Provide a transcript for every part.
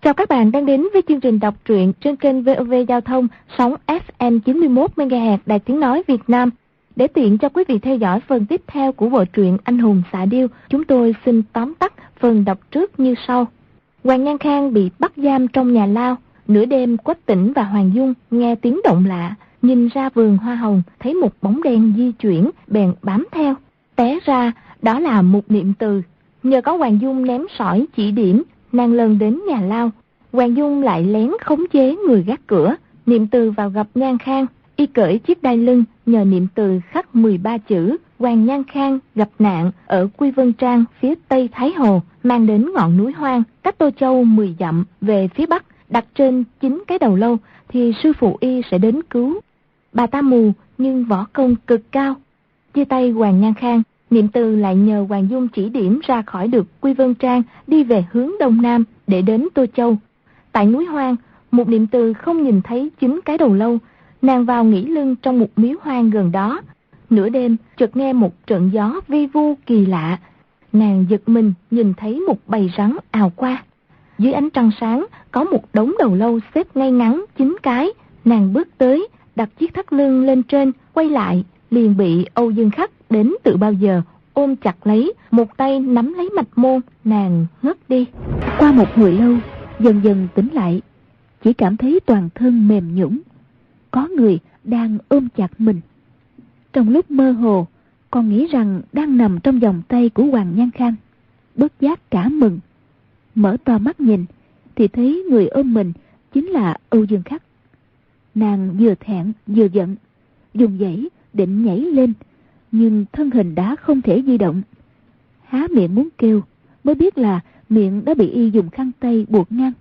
Chào các bạn đang đến với chương trình đọc truyện trên kênh VOV Giao thông sóng FM 91 MHz Đài Tiếng nói Việt Nam. Để tiện cho quý vị theo dõi phần tiếp theo của bộ truyện Anh hùng xạ điêu, chúng tôi xin tóm tắt phần đọc trước như sau. Hoàng Nhan Khang bị bắt giam trong nhà lao. Nửa đêm, Quách Tĩnh và Hoàng Dung nghe tiếng động lạ, nhìn ra vườn hoa hồng, thấy một bóng đen di chuyển, bèn bám theo. Té ra đó là Mục Niệm Từ. Nhờ có Hoàng Dung ném sỏi chỉ điểm, nàng lần đến nhà lao. Hoàng Dung lại lén khống chế người gác cửa. Niệm Từ vào gặp Nhan Khang, y cởi chiếc đai lưng, nhờ Niệm Từ khắc 13 chữ Hoàng Nhan Khang gặp nạn ở Quy Vân Trang phía tây Thái Hồ, mang đến ngọn núi hoang cách Tô Châu 10 dặm về phía bắc, đặt trên 9 cái đầu lâu thì sư phụ y sẽ đến cứu. Bà ta mù nhưng võ công cực cao. Chia tay Hoàng Nhan Khang, Niệm Từ lại nhờ Hoàng Dung chỉ điểm ra khỏi được Quy Vân Trang, đi về hướng đông nam để đến Tô Châu. Tại núi hoang, Một Niệm Từ không nhìn thấy 9 cái đầu lâu. Nàng vào nghỉ lưng trong một miếu hoang gần đó. Nửa đêm chợt nghe một trận gió vi vu kỳ lạ. Nàng giật mình nhìn thấy một bầy rắn ào qua. Dưới ánh trăng sáng có một đống đầu lâu xếp ngay ngắn 9 cái. Nàng bước tới, đặt chiếc thắt lưng lên trên, quay lại, liền bị Âu Dương Khắc đến tự bao giờ ôm chặt lấy, một tay nắm lấy mạch môn, nàng ngất đi. Qua một hồi lâu, dần dần tỉnh lại, chỉ cảm thấy toàn thân mềm nhũn, có người đang ôm chặt mình. Trong lúc mơ hồ, còn nghĩ rằng đang nằm trong vòng tay của Hoàng Nhan Khang, bất giác cả mừng. Mở to mắt nhìn thì thấy người ôm mình chính là Âu Dương Khắc. Nàng vừa thẹn vừa giận, dùng dãy định nhảy lên, nhưng thân hình đã không thể di động. Há miệng muốn kêu, mới biết là miệng đã bị y dùng khăn tay buộc ngang.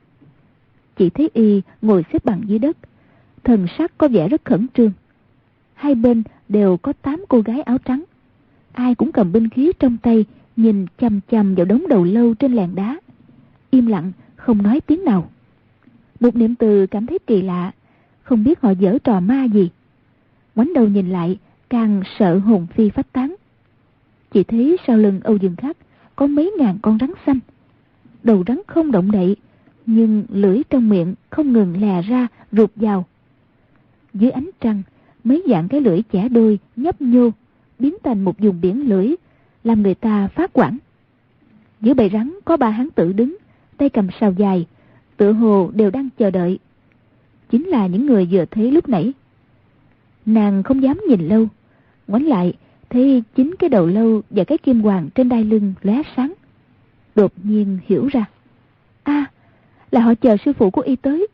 Chỉ thấy y ngồi xếp bằng dưới đất, thần sắc có vẻ rất khẩn trương. Hai bên đều có 8 cô gái áo trắng, ai cũng cầm binh khí trong tay, nhìn chằm chằm vào đống đầu lâu trên làn đá, im lặng không nói tiếng nào. Một Niệm Từ cảm thấy kỳ lạ, không biết họ giở trò ma gì. Ngoảnh đầu nhìn lại, càng sợ hồn phi phách tán. Chỉ thấy sau lưng Âu Dương Khắc có mấy ngàn con rắn xanh. Đầu rắn không động đậy, nhưng lưỡi trong miệng không ngừng lè ra rụt vào. Dưới ánh trăng, mấy dạng cái lưỡi chẻ đôi nhấp nhô, biến thành một vùng biển lưỡi, làm người ta phát hoảng. Giữa bầy rắn có 3 hán tử đứng, tay cầm sào dài, tựa hồ đều đang chờ đợi. Chính là những người vừa thấy lúc nãy. Nàng không dám nhìn lâu, ngoảnh lại thấy 9 cái đầu lâu và cái kim hoàng trên đai lưng lóe sáng. Đột nhiên hiểu ra, là họ chờ sư phụ của y tới.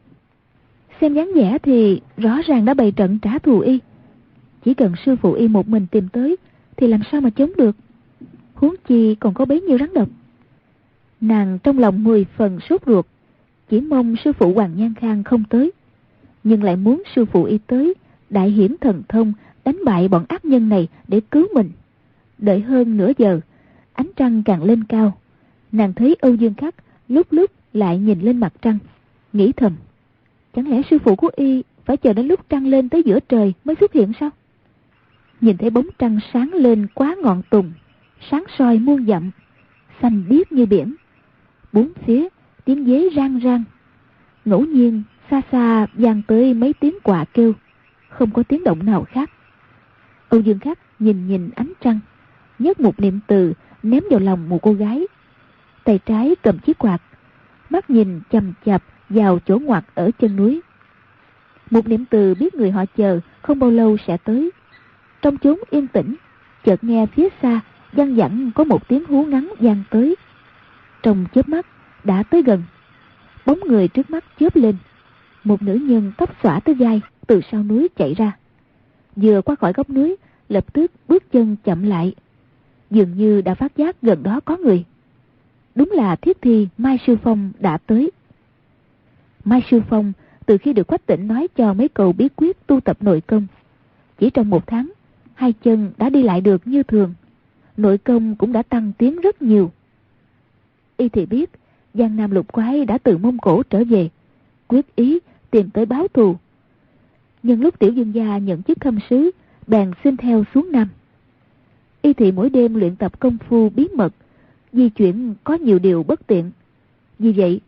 Xem dáng vẻ thì rõ ràng đã bày trận trả thù y. Chỉ cần sư phụ y một mình tìm tới thì làm sao mà chống được, huống chi còn có bấy nhiêu rắn độc. Nàng trong lòng 10 phần sốt ruột, chỉ mong sư phụ Hoàng Nhan Khang không tới, nhưng lại muốn sư phụ y tới đại hiển thần thông, đánh bại bọn ác nhân này để cứu mình. Đợi hơn nửa giờ, ánh trăng càng lên cao, nàng thấy Âu Dương Khắc lúc lúc lại nhìn lên mặt trăng, nghĩ thầm, chẳng lẽ sư phụ của y phải chờ đến lúc trăng lên tới giữa trời mới xuất hiện sao? Nhìn thấy bóng trăng sáng lên quá ngọn tùng, sáng soi muôn dặm, xanh biếc như biển. Bốn phía tiếng dế rang rang, ngẫu nhiên xa xa vang tới mấy tiếng quạ kêu, không có tiếng động nào khác. Âu Dương Khắc nhìn nhìn ánh trăng, nhấc một niệm từ ném vào lòng một cô gái, tay trái cầm chiếc quạt, mắt nhìn chằm chằm vào chỗ ngoặt ở chân núi. Một niệm từ biết người họ chờ không bao lâu sẽ tới. Trong chốn yên tĩnh, chợt nghe phía xa văng vẳng có một tiếng hú ngắn vang tới. Trong chớp mắt đã tới gần, bóng người trước mắt chớp lên, một nữ nhân tóc xõa tới vai từ sau núi chạy ra. Vừa qua khỏi góc núi, lập tức bước chân chậm lại, dường như đã phát giác gần đó có người. Đúng là thiết thi Mai Sư Phong đã tới. Mai Sư Phong từ khi được Quách Tĩnh nói cho mấy câu bí quyết tu tập nội công, chỉ trong 1 tháng, 2 chân đã đi lại được như thường, nội công cũng đã tăng tiến rất nhiều. Y thì biết Giang Nam Lục Quái đã từ Mông Cổ trở về, quyết ý tìm tới báo thù. Nhưng lúc Tiểu Dương gia nhận chức khâm sứ, bèn xin theo xuống Nam. Y thì mỗi đêm luyện tập công phu bí mật, di chuyển có nhiều điều bất tiện. Vì vậy,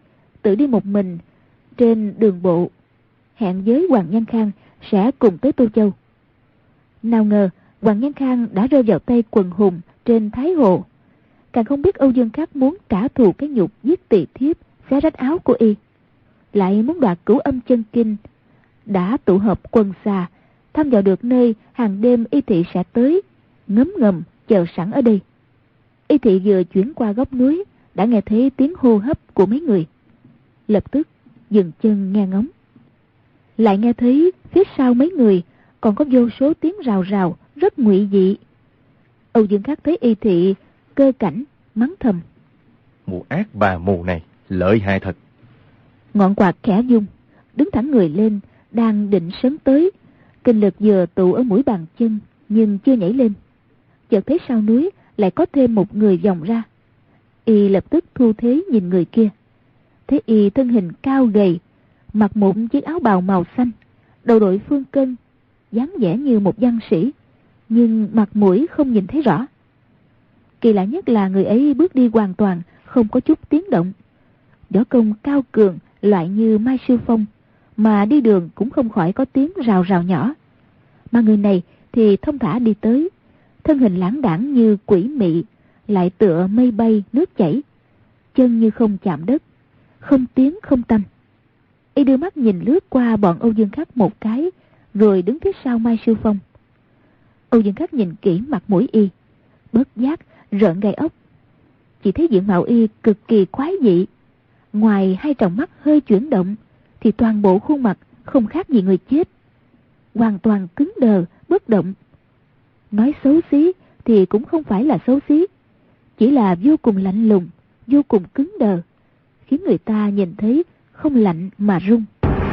tự đi một mình trên đường bộ, hẹn với Hoàng Nhan Khang sẽ cùng tới Tô Châu. Nào ngờ Hoàng Nhan Khang đã rơi vào tay quần hùng trên Thái Hồ, càng không biết Âu Dương Khắc muốn trả thù cái nhục giết tỳ thiếp, xé rách áo của y, lại muốn đoạt Cửu Âm Chân Kinh, đã tụ hợp quần xà thăm dò được nơi hàng đêm y thị sẽ tới, ngấm ngầm chờ sẵn ở đây. Y thị vừa chuyển qua góc núi đã nghe thấy tiếng hô hấp của mấy người, lập tức dừng chân nghe ngóng. Lại nghe thấy phía sau mấy người còn có vô số tiếng rào rào rất ngụy dị. Âu Dương Khắc thấy y thị cơ cảnh, mắng thầm: Mụ ác bà mù này lợi hại thật. Ngọn quạt khẽ vung, đứng thẳng người lên, đang định sấn tới, kinh lực vừa tụ ở mũi bàn chân nhưng chưa nhảy lên, chợt thấy sau núi lại có thêm một người vòng ra. Y lập tức thu thế nhìn người kia, thấy y thân hình cao gầy, mặc một chiếc áo bào màu xanh, đầu đội phương cân, dáng vẻ như một văn sĩ, nhưng mặt mũi không nhìn thấy rõ. Kỳ lạ nhất là người ấy bước đi hoàn toàn không có chút tiếng động, võ công cao cường loại như Mai Sư Phong, mà đi đường cũng không khỏi có tiếng rào rào nhỏ. Mà người này thì thông thả đi tới, thân hình lãng đãng như quỷ mị, lại tựa mây bay nước chảy, chân như không chạm đất, không tiếng không tăm. Y đưa mắt nhìn lướt qua bọn Âu Dương Khắc một cái, rồi đứng phía sau Mai Sư Phong. Âu Dương Khắc nhìn kỹ mặt mũi y, bất giác rợn gai ốc. Chỉ thấy diện mạo y cực kỳ quái dị, ngoài hai tròng mắt hơi chuyển động thì toàn bộ khuôn mặt không khác gì người chết, hoàn toàn cứng đờ bất động. Nói xấu xí thì cũng không phải là xấu xí, chỉ là vô cùng lạnh lùng, vô cùng cứng đờ, khiến người ta nhìn thấy không lạnh mà run.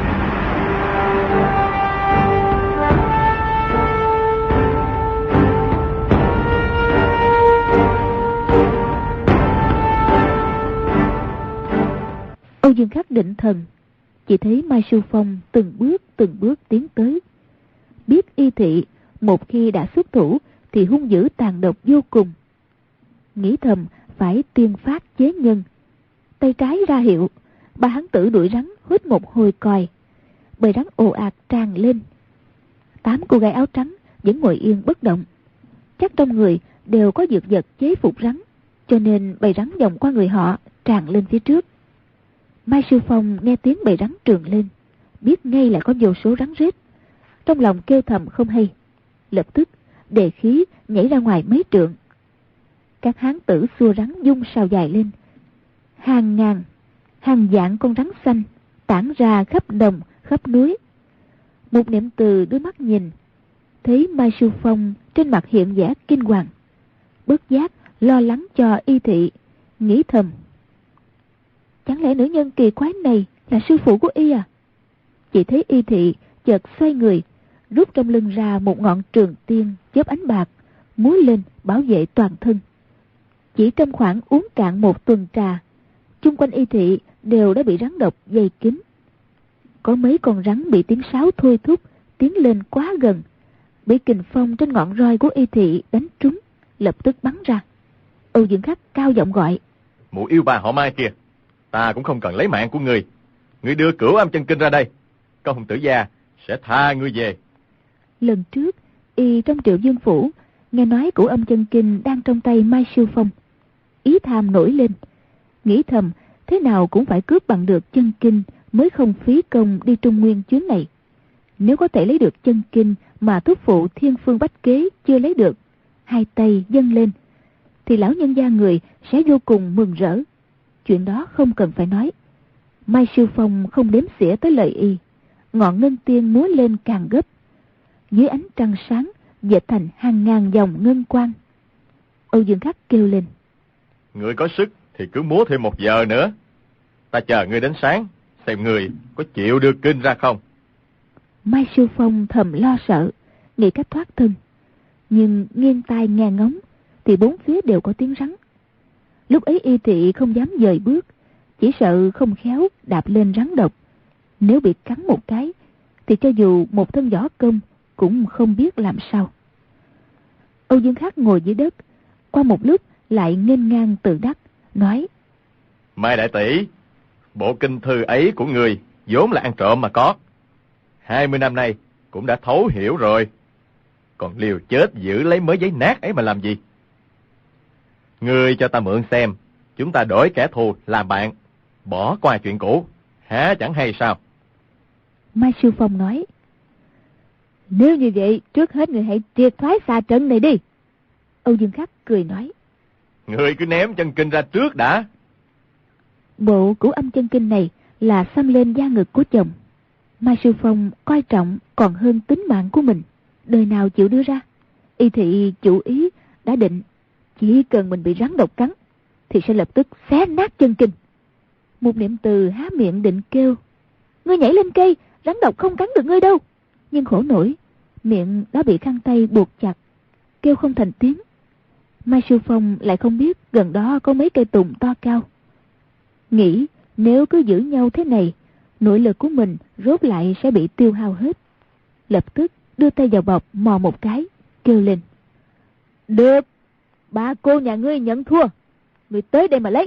Âu Dương Khắc định thần, chỉ thấy Mai Sư Phong từng bước tiến tới. Biết y thị một khi đã xuất thủ thì hung dữ tàn độc vô cùng, nghĩ thầm phải tiên phát chế nhân. Tay trái ra hiệu, ba hán tử đuổi rắn hít một hồi còi, bầy rắn ồ ạt tràn lên. 8 cô gái áo trắng vẫn ngồi yên bất động, chắc trong người đều có dược vật chế phục rắn, cho nên bầy rắn vòng qua người họ tràn lên phía trước. Mai Sư Phong nghe tiếng bầy rắn trườn lên, biết ngay là có vô số rắn rết, trong lòng kêu thầm không hay, lập tức đề khí nhảy ra ngoài mấy trượng. Các hán tử xua rắn dung sao dài lên, hàng ngàn, hàng vạn con rắn xanh tản ra khắp đồng khắp núi. Một niệm từ đôi mắt nhìn, thấy Mai Sư Phong trên mặt hiện vẻ kinh hoàng, bất giác lo lắng cho y thị, nghĩ thầm: chẳng lẽ nữ nhân kỳ quái này là sư phụ của y à? Chỉ thấy y thị chợt xoay người, rút trong lưng ra một ngọn trường tiên chớp ánh bạc, múa lên bảo vệ toàn thân. Chỉ trong khoảng uống cạn một tuần trà, chung quanh y thị đều đã bị rắn độc dày kín. Có mấy con rắn bị tiếng sáo thôi thúc tiến lên quá gần, bị kình phong trên ngọn roi của y thị đánh trúng, lập tức bắn ra. Âu Dương Khắc cao giọng gọi: Mụ yêu bà họ Mai kìa, ta cũng không cần lấy mạng của người. Người đưa Cửu Âm Chân Kinh ra đây, công tử gia sẽ tha ngươi về. Lần trước y trong Triệu Dương phủ nghe nói Cửu Âm Chân Kinh đang trong tay Mai Sư Phong, ý tham nổi lên, nghĩ thầm thế nào cũng phải cướp bằng được chân kinh mới không phí công đi Trung Nguyên chuyến này. Nếu có thể lấy được chân kinh mà thúc phụ Thiên Phương Bách Kế chưa lấy được, hai tay dâng lên, thì lão nhân gia người sẽ vô cùng mừng rỡ. Chuyện đó không cần phải nói. Mai Sư Phong không đếm xỉa tới lời y, ngọn ngân tiên múa lên càng gấp, dưới ánh trăng sáng dệt thành hàng ngàn dòng ngân quang. Âu Dương Khắc kêu lên: Người có sức thì cứ múa thêm 1 giờ nữa, ta chờ ngươi đến sáng, xem người có chịu đưa kinh ra không. Mai Sư Phong thầm lo sợ, nghĩ cách thoát thân, nhưng nghiêng tai nghe ngóng thì bốn phía đều có tiếng rắn. Lúc ấy y thị không dám dời bước, chỉ sợ không khéo đạp lên rắn độc, nếu bị cắn một cái thì cho dù một thân võ công cũng không biết làm sao. Âu Dương Khắc ngồi dưới đất, qua một lúc lại nghênh ngang tự đắc, nói: Mai đại tỷ, Bộ kinh thư ấy của người vốn là ăn trộm mà có. 20 năm nay cũng đã thấu hiểu rồi. Còn liều chết giữ lấy mớ giấy nát ấy mà làm gì? Ngươi cho ta mượn xem, chúng ta đổi kẻ thù làm bạn, bỏ qua chuyện cũ, há chẳng hay sao? Mai Sư Phong nói: Nếu như vậy, trước hết người hãy triệt thoái xà trận này đi. Âu Dương Khắc cười nói: Ngươi cứ ném chân kinh ra trước đã. Bộ Cửu Âm chân kinh này là xăm lên da ngực của chồng. Mai Sư Phong coi trọng còn hơn tính mạng của mình, đời nào chịu đưa ra. Y thị chủ ý đã định, chỉ cần mình bị rắn độc cắn thì sẽ lập tức xé nát chân kinh. Một niệm từ há miệng định kêu: Ngươi nhảy lên cây, rắn độc không cắn được ngươi đâu. Nhưng khổ nổi, miệng đã bị khăn tay buộc chặt, kêu không thành tiếng. Mai Sư Phong lại không biết gần đó có mấy cây tùng to cao. Nghĩ nếu cứ giữ nhau thế này, nội lực của mình rốt lại sẽ bị tiêu hao hết. Lập tức đưa tay vào bọc mò một cái, kêu lên: Được, bà cô nhà ngươi nhận thua, ngươi tới đây mà lấy.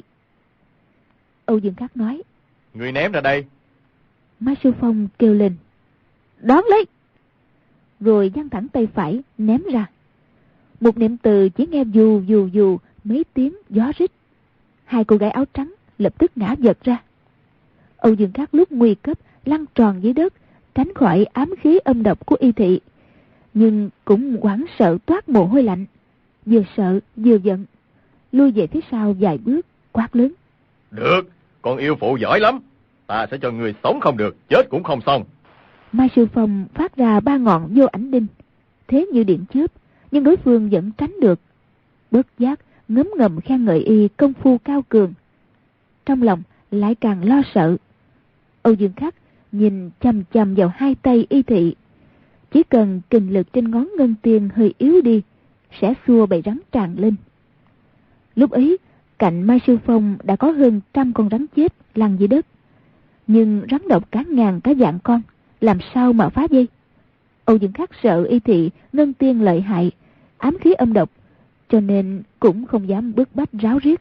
Âu Dương Khắc nói: Ngươi ném ra đây. Mai Sư Phong kêu lên: Đón lấy. Rồi giang thẳng tay phải ném ra. Một niệm từ chỉ nghe dù dù dù mấy tiếng gió rít. Hai cô gái áo trắng lập tức ngã vật ra. Âu Dương Khắc lúc nguy cấp lăn tròn dưới đất, tránh khỏi ám khí âm độc của y thị, nhưng cũng hoảng sợ toát mồ hôi lạnh, vừa sợ vừa giận, lui về phía sau vài bước, quát lớn: Được, con yêu phụ giỏi lắm, ta sẽ cho người sống không được, chết cũng không xong. Mai Sư Phong phát ra 3 ngọn vô ảnh đinh, thế như điện chớp, nhưng đối phương vẫn tránh được. Bất giác ngấm ngầm khen ngợi y công phu cao cường, trong lòng lại càng lo sợ. Âu Dương Khắc nhìn chằm chằm vào hai tay y thị, chỉ cần kình lực trên ngón ngân tiền hơi yếu đi sẽ xua bầy rắn tràn lên. Lúc ấy cạnh Mai Sư Phong đã có hơn 100 con rắn chết lăn dưới đất, nhưng rắn độc cả ngàn cả vạn con, làm sao mà phá dây? Âu Dương Khắc sợ y thị ngân tiên lợi hại, ám khí âm độc, cho nên cũng không dám bức bách ráo riết.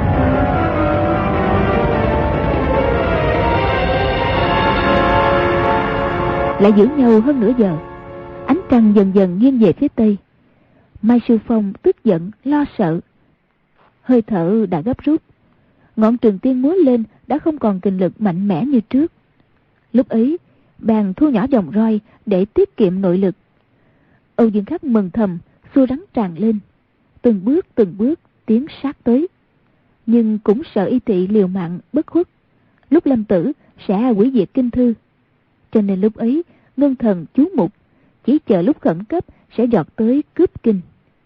Lại giữ nhau hơn nửa giờ, ánh trăng dần dần nghiêng về phía tây. Mai Sư Phong tức giận lo sợ, hơi thở đã gấp rút, ngọn trường tiên múa lên đã không còn kình lực mạnh mẽ như trước. Lúc ấy bèn thu nhỏ vòng roi để tiết kiệm nội lực. Âu Dương Khắc mừng thầm xua rắn tràn lên, từng bước tiến sát tới, nhưng cũng sợ y thị liều mạng bất khuất, lúc lâm tử sẽ hủy diệt kinh thư, cho nên lúc ấy ngưng thần chú mục, chỉ chờ lúc khẩn cấp sẽ giọt tới cướp kinh.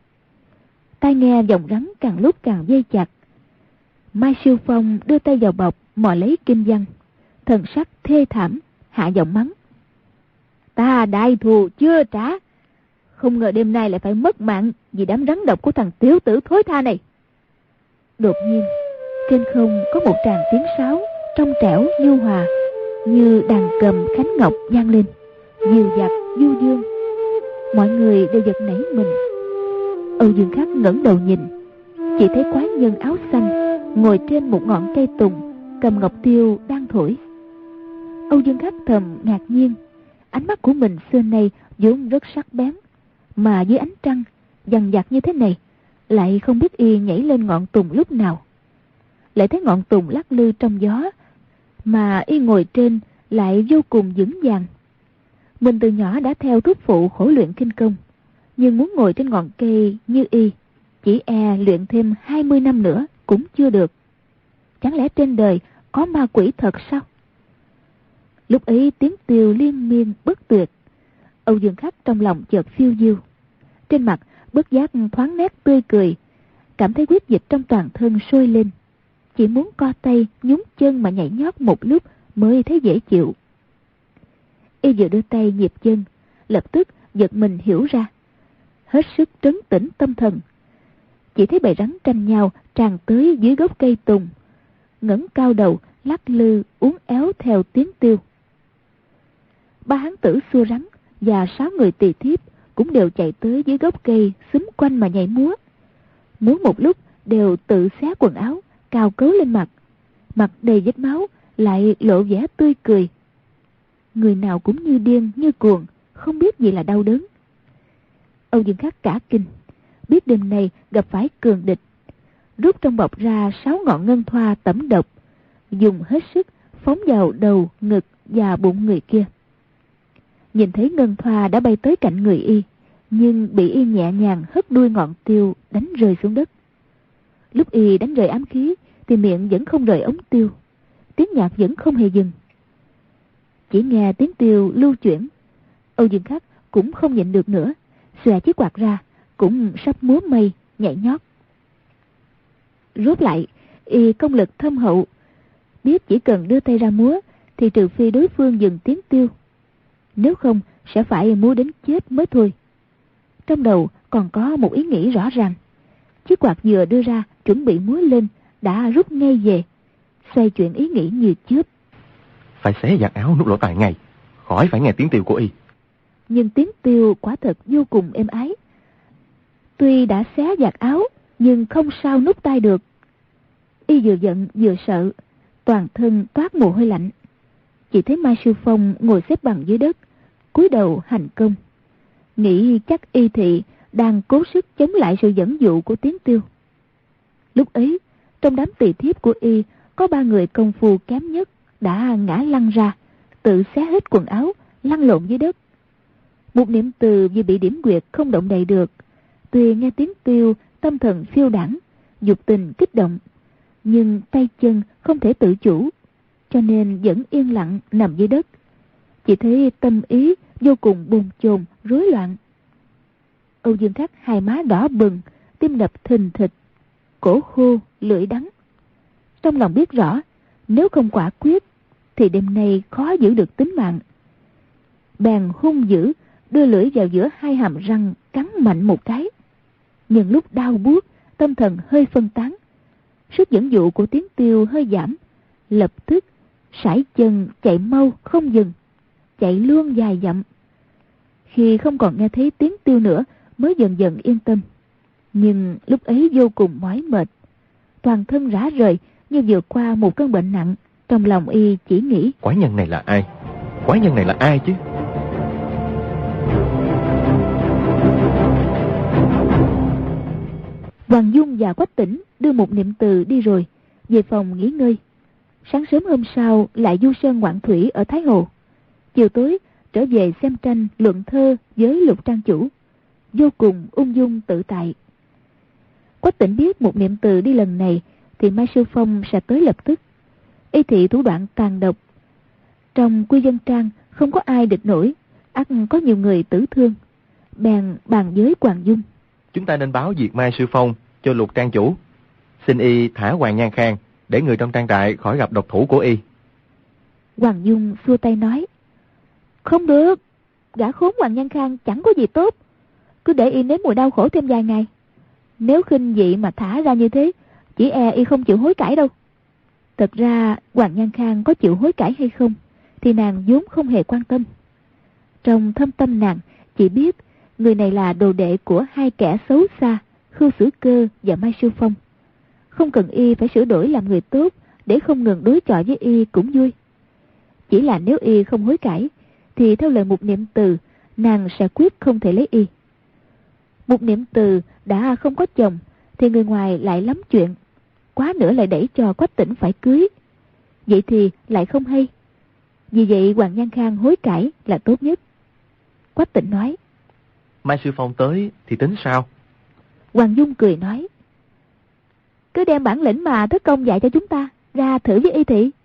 Tai nghe vòng rắn càng lúc càng dây chặt. Mai Sư Phong đưa tay vào bọc mò lấy kinh văn, thần sắc thê thảm, hạ giọng mắng: Ta đại thù chưa trả, không ngờ đêm nay lại phải mất mạng vì đám rắn độc của thằng tiểu tử thối tha này. Đột nhiên trên không có một tràng tiếng sáo trong trẻo nhu hòa, như đàn cầm khánh ngọc vang lên, dịu dặt du dương. Mọi người đều giật nảy mình. Âu Dương Khắc ngẩng đầu nhìn, chỉ thấy quái nhân áo xanh ngồi trên một ngọn cây tùng, cầm ngọc tiêu đang thổi. Âu Dương Khắc thầm ngạc nhiên, ánh mắt của mình xưa nay vốn rất sắc bén, mà dưới ánh trăng dằn vặt như thế này, lại không biết y nhảy lên ngọn tùng lúc nào. Lại thấy ngọn tùng lắc lư trong gió, mà y ngồi trên lại vô cùng vững vàng. Mình từ nhỏ đã theo thúc phụ khổ luyện kinh công, nhưng muốn ngồi trên ngọn cây như y, chỉ e luyện thêm 20 năm nữa cũng chưa được. Chẳng lẽ trên đời có ma quỷ thật sao? Lúc ấy tiếng tiêu liên miên bất tuyệt. Âu Dương Khắc trong lòng chợt phiêu diêu, trên mặt bất giác thoáng nét tươi cười, cảm thấy huyết dịch trong toàn thân sôi lên, chỉ muốn co tay nhúng chân mà nhảy nhót một lúc mới thấy dễ chịu. Y vừa đưa tay nhịp chân, lập tức giật mình hiểu ra, hết sức trấn tĩnh tâm thần. Chỉ thấy bầy rắn tranh nhau tràn tới dưới gốc cây tùng, ngẩng cao đầu lắc lư uốn éo theo tiếng tiêu. 3 hán tử xua rắn và 6 người tỳ thiếp cũng đều chạy tới dưới gốc cây xúm quanh mà nhảy múa. Múa một lúc đều tự xé quần áo, cào cấu lên mặt, mặt đầy vết máu, lại lộ vẻ tươi cười. Người nào cũng như điên như cuồng, không biết gì là đau đớn. Âu Dương Khắc cả kinh, biết đêm nay gặp phải cường địch, rút trong bọc ra 6 ngọn ngân thoa tẩm độc, dùng hết sức phóng vào đầu, ngực và bụng người kia. Nhìn thấy ngân thoa đã bay tới cạnh người y, nhưng bị y nhẹ nhàng hất đuôi ngọn tiêu đánh rơi xuống đất. Lúc y đánh rơi ám khí thì miệng vẫn không rời ống tiêu, tiếng nhạc vẫn không hề dừng. Chỉ nghe tiếng tiêu lưu chuyển, Âu Dương Khắc cũng không nhịn được nữa, xòe chiếc quạt ra, cũng sắp múa mây nhảy nhót. Rốt lại, y công lực thâm hậu, biết chỉ cần đưa tay ra múa thì trừ phi đối phương dừng tiếng tiêu, nếu không sẽ phải múa đến chết mới thôi. Trong đầu còn có một ý nghĩ rõ ràng. Chiếc quạt vừa đưa ra chuẩn bị múa lên đã rút ngay về, xoay chuyển ý nghĩ như chớp. Phải xé giặt áo nút lỗ tai ngay, khỏi phải nghe tiếng tiêu của y. Nhưng tiếng tiêu quả thật vô cùng êm ái. Tuy đã xé giặt áo nhưng không sao nút tai được. Y vừa giận vừa sợ, toàn thân toát mồ hôi lạnh. Chỉ thấy Mai Sư Phong ngồi xếp bằng dưới đất, cúi đầu hành công, nghĩ chắc y thị đang cố sức chống lại sự dẫn dụ của tiếng tiêu. Lúc ấy, trong đám tỳ thiếp của y có 3 người công phu kém nhất đã ngã lăn ra, tự xé hết quần áo, lăn lộn dưới đất. Một Niệm Từ vì bị điểm quyệt không động đậy được, tuy nghe tiếng tiêu tâm thần phiêu đãng, dục tình kích động, nhưng tay chân không thể tự chủ, cho nên vẫn yên lặng nằm dưới đất. Chỉ thấy tâm ý vô cùng bồn chồn rối loạn. Âu Dương Khắc hai má đỏ bừng, tim đập thình thịch, cổ khô lưỡi đắng. Trong lòng biết rõ, nếu không quả quyết thì đêm nay khó giữ được tính mạng. Bèn hung dữ đưa lưỡi vào giữa 2 hàm răng cắn mạnh một cái. Nhưng lúc đau buốt, tâm thần hơi phân tán, sức dẫn dụ của tiếng tiêu hơi giảm, lập tức sải chân chạy mau không dừng, chạy luôn dài dặm. Khi không còn nghe thấy tiếng tiêu nữa mới dần dần yên tâm. Nhưng lúc ấy vô cùng mỏi mệt, toàn thân rã rời như vượt qua một cơn bệnh nặng. Trong lòng y chỉ nghĩ, quái nhân này là ai? Quái nhân này là ai chứ? Hoàng Dung và Quách Tĩnh đưa một Niệm Từ đi rồi, về phòng nghỉ ngơi. Sáng sớm hôm sau lại du sơn ngoạn thủy ở Thái Hồ. Chiều tối trở về xem tranh luận thơ với Lục trang chủ, vô cùng ung dung tự tại. Quách Tĩnh biết một Niệm Từ đi lần này thì Mai Sư Phong sẽ tới lập tức. Y thị thủ đoạn tàn độc, trong Quy Dân Trang không có ai địch nổi, ắt có nhiều người tử thương. Bèn bàn với Hoàng Dung, chúng ta nên báo việc Mai Sư Phong cho Lục trang chủ, xin y thả Hoàng Nhan Khang để người trong trang trại khỏi gặp độc thủ của y. Hoàng Dung xua tay nói, không được, gã khốn Hoàng Nhan Khang chẳng có gì tốt, cứ để y nếm mùi đau khổ thêm vài ngày. Nếu khinh dị mà thả ra như thế, chỉ e y không chịu hối cải đâu. Thật ra Hoàng Nhan Khang có chịu hối cải hay không thì nàng vốn không hề quan tâm. Trong thâm tâm nàng chỉ biết người này là đồ đệ của 2 kẻ xấu xa, Khưu Sử Cơ và Mai Sư Phong. Không cần y phải sửa đổi làm người tốt để không ngừng đối chọi với y cũng vui. Chỉ là nếu y không hối cải thì theo lời một Niệm Từ, nàng sẽ quyết không thể lấy y. Một Niệm Từ đã không có chồng thì người ngoài lại lắm chuyện, quá nữa lại đẩy cho Quách Tĩnh phải cưới, vậy thì lại không hay. Vì vậy Hoàng Nhan Khang hối cải là tốt nhất. Quách Tĩnh nói, Mai Sư Phong tới thì tính sao? Hoàng Dung cười nói, cứ đem bản lĩnh mà Thất Công dạy cho chúng ta ra thử với y thị.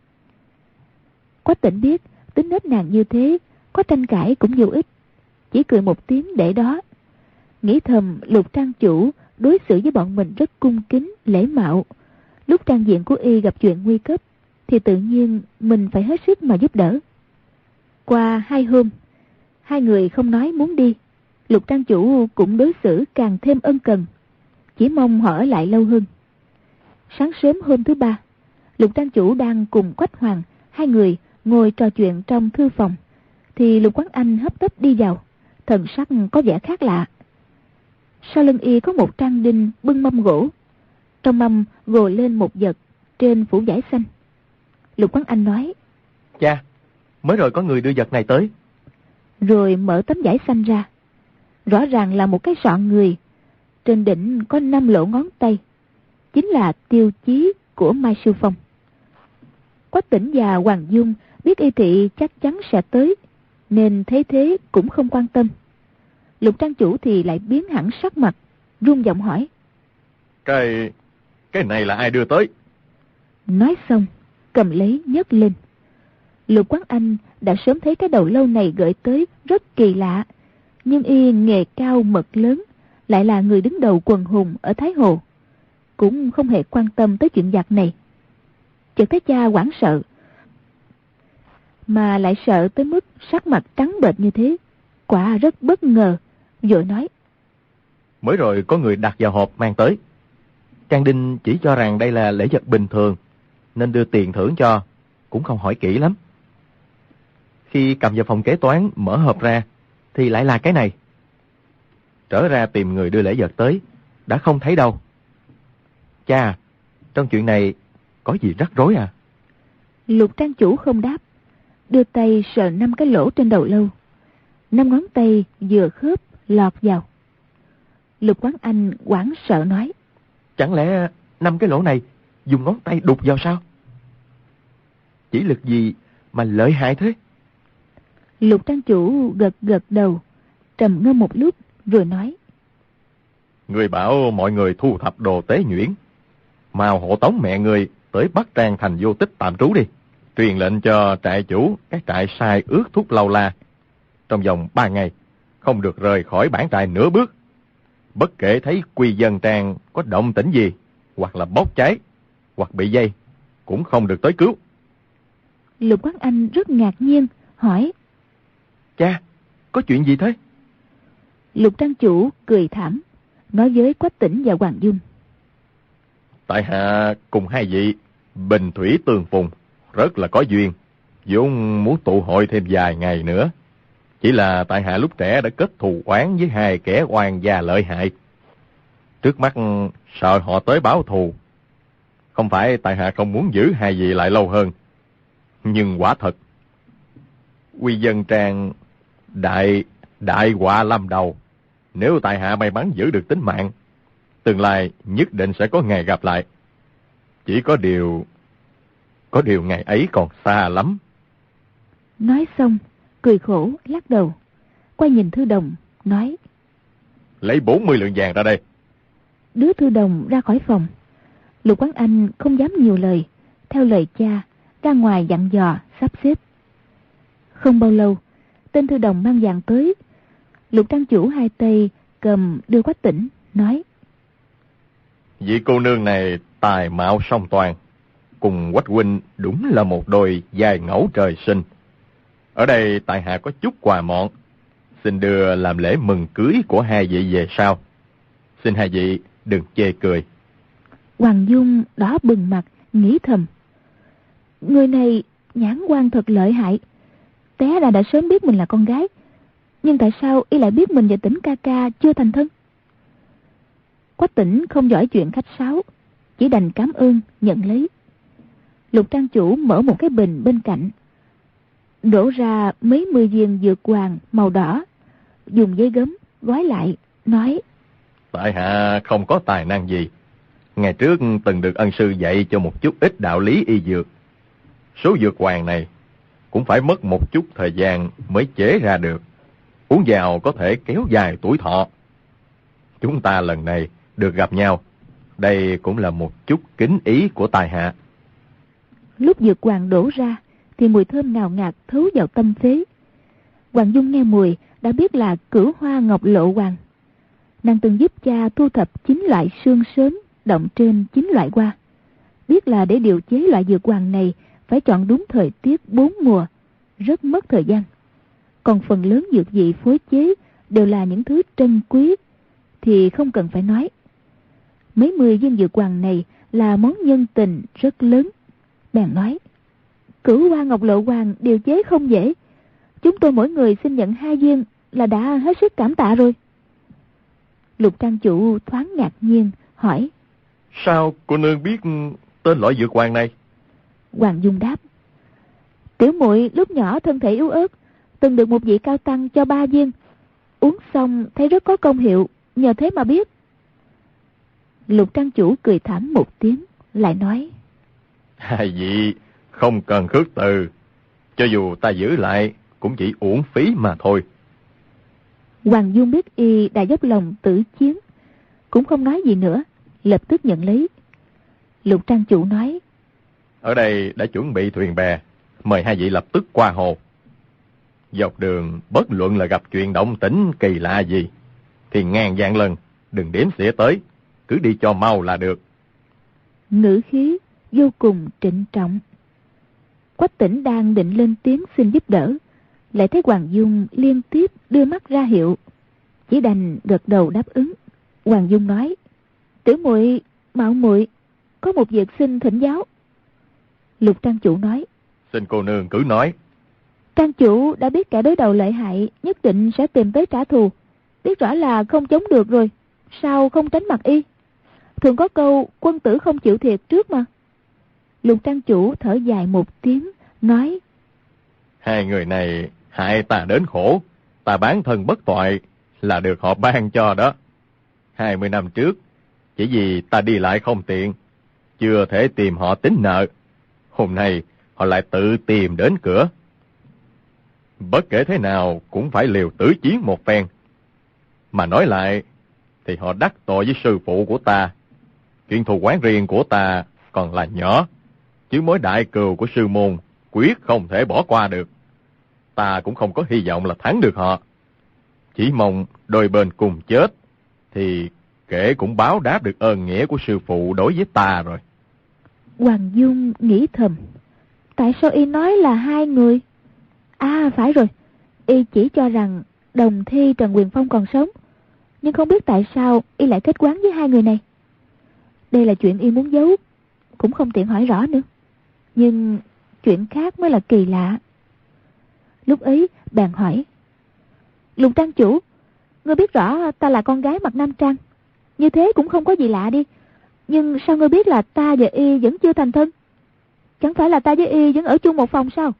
Quách Tĩnh biết tính nết nàng như thế, có tranh cãi cũng vô ích, chỉ cười một tiếng để đó. Nghĩ thầm Lục trang chủ đối xử với bọn mình rất cung kính, lễ mạo. Lúc trang diện của y gặp chuyện nguy cấp thì tự nhiên mình phải hết sức mà giúp đỡ. Qua 2 hôm, 2 người không nói muốn đi. Lục trang chủ cũng đối xử càng thêm ân cần, chỉ mong họ ở lại lâu hơn. Sáng sớm hôm thứ 3, Lục trang chủ đang cùng Quách Hoàng 2 người ngồi trò chuyện trong thư phòng thì Lục Quán Anh hấp tấp đi vào, thần sắc có vẻ khác lạ. Sau lưng y có một trang đinh bưng mâm gỗ, trong mâm gồ lên một vật trên phủ vải xanh. Lục Quán Anh nói: Cha, mới rồi có người đưa vật này tới. Rồi mở tấm vải xanh ra. Rõ ràng là một cái sọn người. Trên đỉnh có 5 lỗ ngón tay, chính là tiêu chí của Mai Sư Phong. Quách Tĩnh và Hoàng Dung biết Y Thị chắc chắn sẽ tới, nên thấy thế cũng không quan tâm. Lục Trang chủ thì lại biến hẳn sắc mặt, run giọng hỏi: Cái này là ai đưa tới? Nói xong, cầm lấy nhấc lên. Lục Quán Anh đã sớm thấy cái đầu lâu này gửi tới rất kỳ lạ, nhưng y nghề cao mật lớn, lại là người đứng đầu quần hùng ở Thái Hồ, cũng không hề quan tâm tới chuyện giặc này. Chợt thấy cha hoảng sợ, mà lại sợ tới mức sắc mặt trắng bệch như thế, quả rất bất ngờ, vội nói: Mới rồi có người đặt vào hộp mang tới. Trang Đinh chỉ cho rằng đây là lễ vật bình thường, nên đưa tiền thưởng cho, cũng không hỏi kỹ lắm. Khi cầm vào phòng kế toán mở hộp ra, thì lại là cái này. Trở ra tìm người đưa lễ vật tới, đã không thấy đâu. Cha, trong chuyện này có gì rắc rối à? Lục Trang chủ không đáp, đưa tay sờ 5 cái lỗ trên đầu lâu. 5 ngón tay vừa khớp lọt vào. Lục Quán Anh hoảng sợ nói: Chẳng lẽ 5 cái lỗ này dùng ngón tay đục vào sao? Chỉ lực gì mà lợi hại thế? Lục Trang chủ gật gật đầu, trầm ngâm một lúc rồi nói: Người bảo mọi người thu thập đồ tế nhuyễn, mau hộ tống mẹ người tới Bắc Trang thành vô tích tạm trú đi. Truyền lệnh cho trại chủ các trại sai ước thúc lâu la, trong vòng 3 ngày không được rời khỏi bản trại nửa bước. Bất kể thấy Quy Dân Trang có động tĩnh gì, hoặc là bốc cháy, hoặc bị dây, cũng không được tới cứu. Lục Quán Anh rất ngạc nhiên, hỏi: Cha, có chuyện gì thế? Lục Trang chủ cười thảm, nói với Quách Tĩnh và Hoàng Dung: Tại hạ cùng hai vị bình thủy tương phùng, rất là có duyên, vốn muốn tụ hội thêm vài ngày nữa. Chỉ là tại hạ lúc trẻ đã kết thù oán với 2 kẻ oan gia lợi hại. Trước mắt sợ họ tới báo thù. Không phải tại hạ không muốn giữ hai vị lại lâu hơn, nhưng quả thật Quy Dân Trang đại họa lâm đầu. Nếu tại hạ may mắn giữ được tính mạng, tương lai nhất định sẽ có ngày gặp lại. Chỉ có điều ngày ấy còn xa lắm. Nói xong, cười khổ lắc đầu, quay nhìn Thư Đồng nói: Lấy 40 lượng vàng ra đây. Đứa Thư Đồng ra khỏi phòng. Lục Quán Anh không dám nhiều lời, theo lời cha ra ngoài dặn dò sắp xếp. Không bao lâu, tên Thư Đồng mang vàng tới. Lục Trang chủ hai tay cầm đưa Quách Tĩnh, nói: Vị cô nương này tài mạo song toàn, cùng Quách huynh đúng là một đôi giai ngẫu trời sinh. Ở đây tại hạ có chút quà mọn, xin đưa làm lễ mừng cưới của hai vị về sau. Xin hai vị đừng chê cười. Hoàng Dung đỏ bừng mặt, nghĩ thầm: người này nhãn quan thật lợi hại. Té ra đã sớm biết mình là con gái, nhưng tại sao y lại biết mình và Tĩnh ca ca chưa thành thân? Quách Tĩnh không giỏi chuyện khách sáo, chỉ đành cảm ơn nhận lấy. Lục Trang chủ mở một cái bình bên cạnh, đổ ra mấy 10 viên dược hoàng màu đỏ, dùng giấy gấm gói lại, nói: Tại hạ không có tài năng gì, ngày trước từng được ân sư dạy cho một chút ít đạo lý y dược. Số dược hoàng này cũng phải mất một chút thời gian mới chế ra được, uống vào có thể kéo dài tuổi thọ. Chúng ta lần này được gặp nhau, đây cũng là một chút kính ý của tài hạ. Lúc dược hoàng đổ ra thì mùi thơm ngào ngạt thấu vào tâm phế. Hoàng Dung nghe mùi đã biết là Cửu Hoa Ngọc Lộ Hoàng. Nàng từng giúp cha thu thập 9 loại xương sớm động trên 9 loại hoa. Biết là để điều chế loại dược hoàng này phải chọn đúng thời tiết 4 mùa, rất mất thời gian. Còn phần lớn dược vị phối chế đều là những thứ trân quý thì không cần phải nói. Mấy 10 viên dược hoàng này là món nhân tình rất lớn. Bèn nói: Cửu Hoa Ngọc Lộ Hoàng điều chế không dễ, chúng tôi mỗi người xin nhận 2 viên là đã hết sức cảm tạ rồi. Lục Trang chủ thoáng ngạc nhiên hỏi: Sao cô nương biết tên loại dược hoàng này? Hoàng Dung đáp: Tiểu muội lúc nhỏ thân thể yếu ớt, từng được một vị cao tăng cho 3 viên, uống xong thấy rất có công hiệu, nhờ thế mà biết. Lục trang chủ cười thảm một tiếng, lại nói: Hai vị không cần khước từ, cho dù ta giữ lại cũng chỉ uổng phí mà thôi. Hoàng Dung biết y đã dốc lòng tử chiến, cũng không nói gì nữa, lập tức nhận lấy. Lục trang chủ nói: Ở đây đã chuẩn bị thuyền bè, mời hai vị lập tức qua hồ. Dọc đường bất luận là gặp chuyện động tĩnh kỳ lạ gì thì ngàn vạn lần đừng đếm xỉa tới, cứ đi cho mau là được. Ngữ khí vô cùng trịnh trọng. Quách Tĩnh đang định lên tiếng xin giúp đỡ, lại thấy Hoàng Dung liên tiếp đưa mắt ra hiệu, chỉ đành gật đầu đáp ứng. Hoàng Dung nói: Tiểu muội mạo muội có một việc xin thỉnh giáo. Lục trang chủ nói: Xin cô nương cứ nói. Trang chủ đã biết kẻ đối đầu lợi hại nhất định sẽ tìm tới trả thù, biết rõ là không chống được rồi, sao không tránh mặt y? Thường có câu quân tử không chịu thiệt trước mà. Lục trang chủ thở dài một tiếng, nói: Hai người này hại ta đến khổ, ta bán thân bất toại là được họ ban cho đó. 20 năm trước, chỉ vì ta đi lại không tiện, chưa thể tìm họ tính nợ. Hôm nay họ lại tự tìm đến cửa. Bất kể thế nào cũng phải liều tử chiến một phen. Mà nói lại thì họ đắc tội với sư phụ của ta. Chuyện thù oán riêng của ta còn là nhỏ, chứ mối đại cừu của sư môn quyết không thể bỏ qua được. Ta cũng không có hy vọng là thắng được họ. Chỉ mong đôi bên cùng chết thì kể cũng báo đáp được ơn nghĩa của sư phụ đối với ta rồi. Hoàng Dung nghĩ thầm: Tại sao y nói là 2 người? À phải rồi, y chỉ cho rằng đồng thi Trần Quyền Phong còn sống, nhưng không biết tại sao y lại kết quán với 2 người này. Đây là chuyện y muốn giấu, cũng không tiện hỏi rõ nữa. Nhưng chuyện khác mới là kỳ lạ. Lúc ấy bèn hỏi: Lục trang chủ, ngươi biết rõ ta là con gái mặt nam trang, như thế cũng không có gì lạ đi. Nhưng sao ngươi biết là ta và y vẫn chưa thành thân? Chẳng phải là ta với y vẫn ở chung một phòng sao?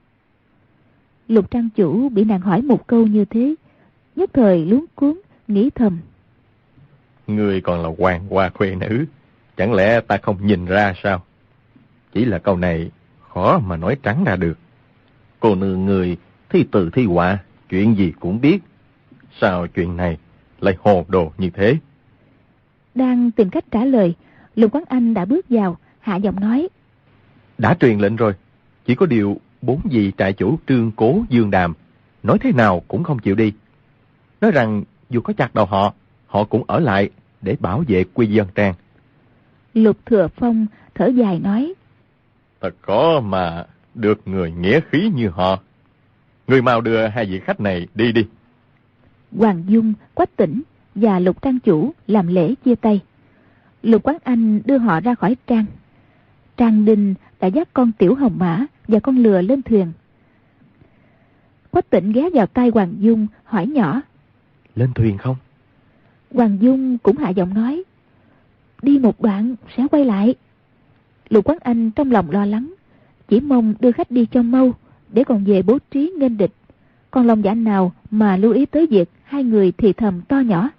Lục trang chủ bị nàng hỏi một câu như thế, nhất thời luống cuống, nghĩ thầm: Ngươi còn là hoàng hoa khuê nữ, chẳng lẽ ta không nhìn ra sao? Chỉ là câu này khó mà nói trắng ra được. Cô nương người thi từ thi họa, chuyện gì cũng biết, sao chuyện này lại hồ đồ như thế? Đang tìm cách trả lời, Lục Quán Anh đã bước vào, hạ giọng nói: Đã truyền lệnh rồi, chỉ có điều 4 vị trại chủ Trương Cố, Dương Đàm nói thế nào cũng không chịu đi. Nói rằng dù có chặt đầu họ, họ cũng ở lại để bảo vệ Quy Vân Trang. Lục Thừa Phong thở dài nói: Thật khó mà được người nghĩa khí như họ. Người mau đưa 2 vị khách này đi đi. Hoàng Dung, Quách Tĩnh và Lục trang chủ làm lễ chia tay. Lục Quán Anh đưa họ ra khỏi trang. Trang Đinh đã dắt con tiểu hồng mã và con lừa lên thuyền. Quách Tĩnh ghé vào tai Hoàng Dung hỏi nhỏ: Lên thuyền không? Hoàng Dung cũng hạ giọng nói: Đi một đoạn sẽ quay lại. Lục Quán Anh trong lòng lo lắng, chỉ mong đưa khách đi cho mau, để còn về bố trí nghênh địch. Còn lòng dạ nào mà lưu ý tới việc 2 người thì thầm to nhỏ.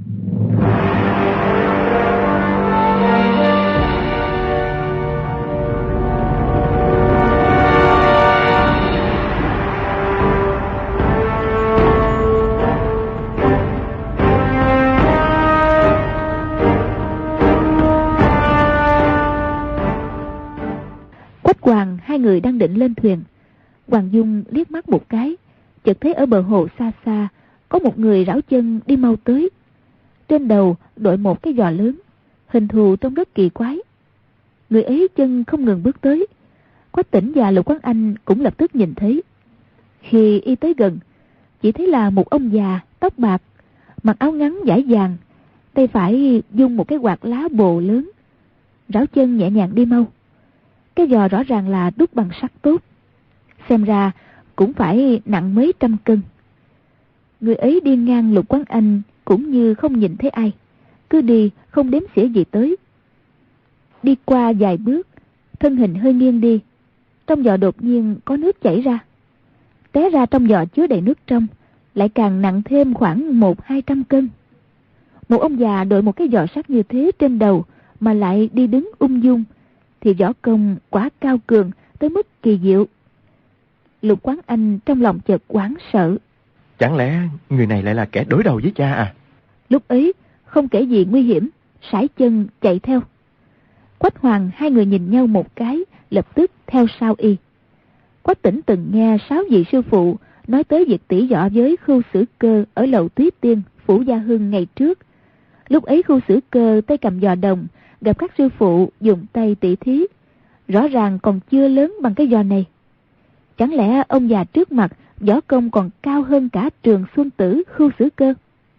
Quách Hoàng 2 người đang định lên thuyền. Hoàng Dung liếc mắt một cái, chợt thấy ở bờ hồ xa xa có một người rảo chân đi mau tới. Trên đầu đội một cái giò lớn, hình thù trông rất kỳ quái. Người ấy chân không ngừng bước tới. Quách Tĩnh và Lục Quán Anh cũng lập tức nhìn thấy. Khi y tới gần, chỉ thấy là một ông già tóc bạc, mặc áo ngắn vải vàng, tay phải dung một cái quạt lá bồ lớn, rảo chân nhẹ nhàng đi mau. Cái giò rõ ràng là đúc bằng sắt tốt, xem ra cũng phải nặng mấy trăm cân. Người ấy đi ngang Lục Quán Anh cũng như không nhìn thấy ai, cứ đi không đếm xỉa gì tới. Đi qua vài bước, thân hình hơi nghiêng đi, trong giò đột nhiên có nước chảy ra. Té ra trong giò chứa đầy nước trong, lại càng nặng thêm khoảng 100-200 cân. Một ông già đội một cái giò sắt như thế trên đầu mà lại đi đứng ung dung, thì võ công quá cao cường tới mức kỳ diệu. Lục Quán Anh trong lòng chợt hoảng sợ. Chẳng lẽ người này lại là kẻ đối đầu với cha à? Lúc ấy không kể gì nguy hiểm, sải chân chạy theo. Quách Hoàng hai người nhìn nhau một cái, lập tức theo sau y. Quách Tĩnh từng nghe 6 vị sư phụ nói tới việc tỉ võ với Khưu Sử Cơ ở Lầu Tuyết Tiên, Phủ Gia Hưng ngày trước. Lúc ấy Khưu Sử Cơ tay cầm giò đồng, gặp các sư phụ dùng tay tỉ thí, rõ ràng còn chưa lớn bằng cái giò này. Chẳng lẽ ông già trước mặt võ công còn cao hơn cả Trường Xuân Tử Khưu Sử Cơ?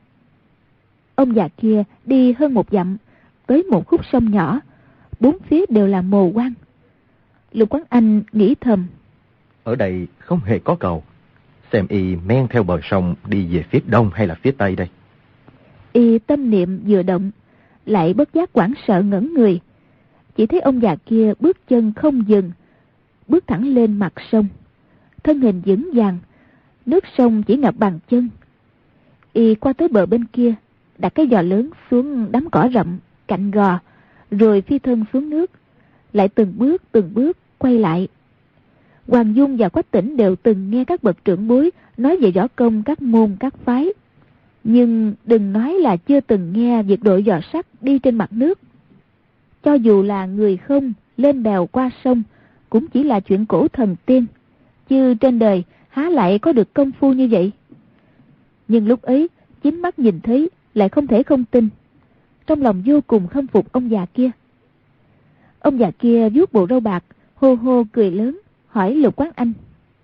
Ông già kia đi hơn 1 dặm, tới một khúc sông nhỏ, 4 phía đều là mồ quan. Lục Quán Anh nghĩ thầm, ở đây không hề có cầu, xem y men theo bờ sông đi về phía đông hay là phía tây đây. Y tâm niệm vừa động, lại bất giác hoảng sợ ngẩn người. Chỉ thấy ông già kia bước chân không dừng, bước thẳng lên mặt sông, thân hình vững vàng, nước sông chỉ ngập bằng chân. Y qua tới bờ bên kia, đặt cái giò lớn xuống đám cỏ rậm cạnh gò, rồi phi thân xuống nước, lại từng bước quay lại. Hoàng Dung và Quách Tĩnh đều từng nghe các bậc trưởng bối nói về võ công các môn các phái, nhưng đừng nói là chưa từng nghe việc đội giò sắt đi trên mặt nước. Cho dù là người không lên bèo qua sông, cũng chỉ là chuyện cổ thần tiên, chứ trên đời há lại có được công phu như vậy. Nhưng lúc ấy chính mắt nhìn thấy, lại không thể không tin. Trong lòng vô cùng khâm phục ông già kia. Ông già kia vuốt bộ râu bạc, hô hô cười lớn, hỏi Lục Quán Anh.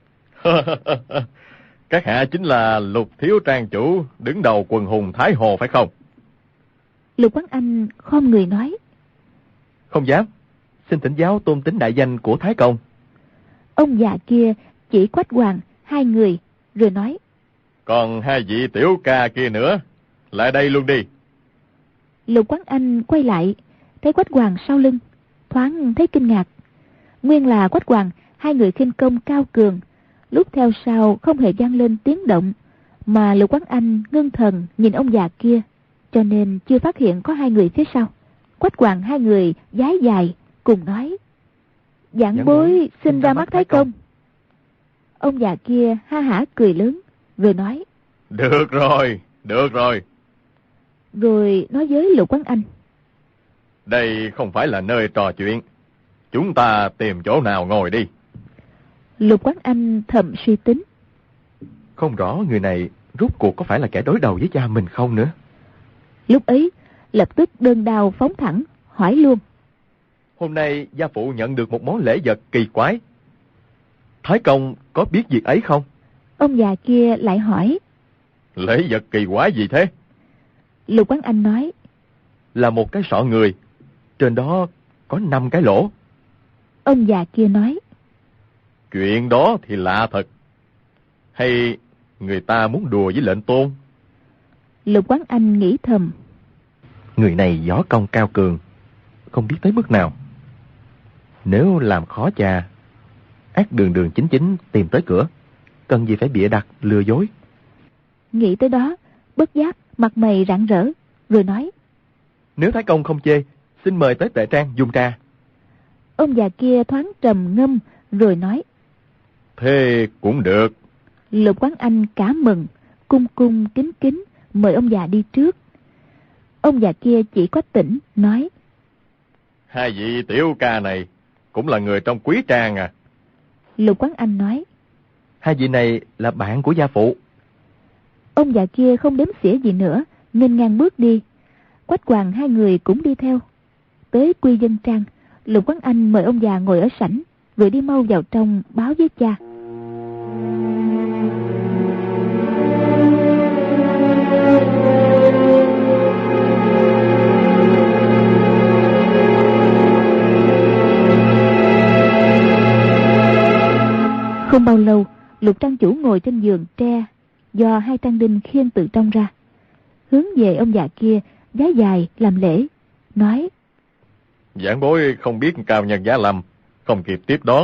Các hạ chính là Lục thiếu trang chủ đứng đầu quần hùng Thái Hồ phải không? Lục Quán Anh khom người nói, không dám, xin thỉnh giáo tôn tính đại danh của Thái Công. Ông già kia chỉ Quách Hoàng hai người, rồi nói, còn 2 vị tiểu ca kia nữa, lại đây luôn đi. Lục Quán Anh quay lại, thấy Quách Hoàng sau lưng, thoáng thấy kinh ngạc. Nguyên là Quách Hoàng hai người khinh công cao cường, lúc theo sau không hề vang lên tiếng động, mà Lục Quán Anh ngưng thần nhìn ông già kia, cho nên chưa phát hiện có 2 người phía sau. Quách Hoàng hai người vái dài cùng nói, giảng bối xin ra mắt Thái Công. Ông già kia ha hả cười lớn, rồi nói, được rồi, được rồi. Rồi nói với Lục Quán Anh, đây không phải là nơi trò chuyện, chúng ta tìm chỗ nào ngồi đi. Lục Quán Anh thầm suy tính, không rõ người này rốt cuộc có phải là kẻ đối đầu với cha mình không nữa. Lúc ấy lập tức đơn đao phóng thẳng, hỏi luôn, hôm nay gia phụ nhận được một món lễ vật kỳ quái, Thái Công có biết việc ấy không? Ông già kia lại hỏi, lễ vật kỳ quái gì thế? Lục Quán Anh nói, là một cái sọ người, trên đó có 5 cái lỗ. Ông già kia nói, chuyện đó thì lạ thật, hay người ta muốn đùa với lệnh tôn? Lục Quán Anh nghĩ thầm, người này võ công cao cường, không biết tới mức nào. Nếu làm khó cha, ác đường đường chính chính tìm tới cửa, cần gì phải bịa đặt lừa dối. Nghĩ tới đó, bất giác mặt mày rạng rỡ, rồi nói, nếu Thái Công không chê, xin mời tới tệ trang dùng trà. Ông già kia thoáng trầm ngâm, rồi nói, thế cũng được. Lục Quán Anh cả mừng, cung cung kính kính mời ông già đi trước. Ông già kia chỉ Quách Tĩnh nói, 2 vị tiểu ca này cũng là người trong quý trang à? Lục Quán Anh nói, 2 vị này là bạn của gia phụ. Ông già kia không đếm xỉa gì nữa, nghênh ngang bước đi. Quách Hoàng hai người cũng đi theo. Tới Quy Dân Trang, Lục Quán Anh mời ông già ngồi ở sảnh, rồi đi mau vào trong báo với cha. Không bao lâu, Lục trang chủ ngồi trên giường tre do 2 trang đinh khiêng từ trong ra, hướng về ông già kia vái dài làm lễ, nói, Giảng bối không biết cao nhân Giá Lâm, không kịp tiếp đón,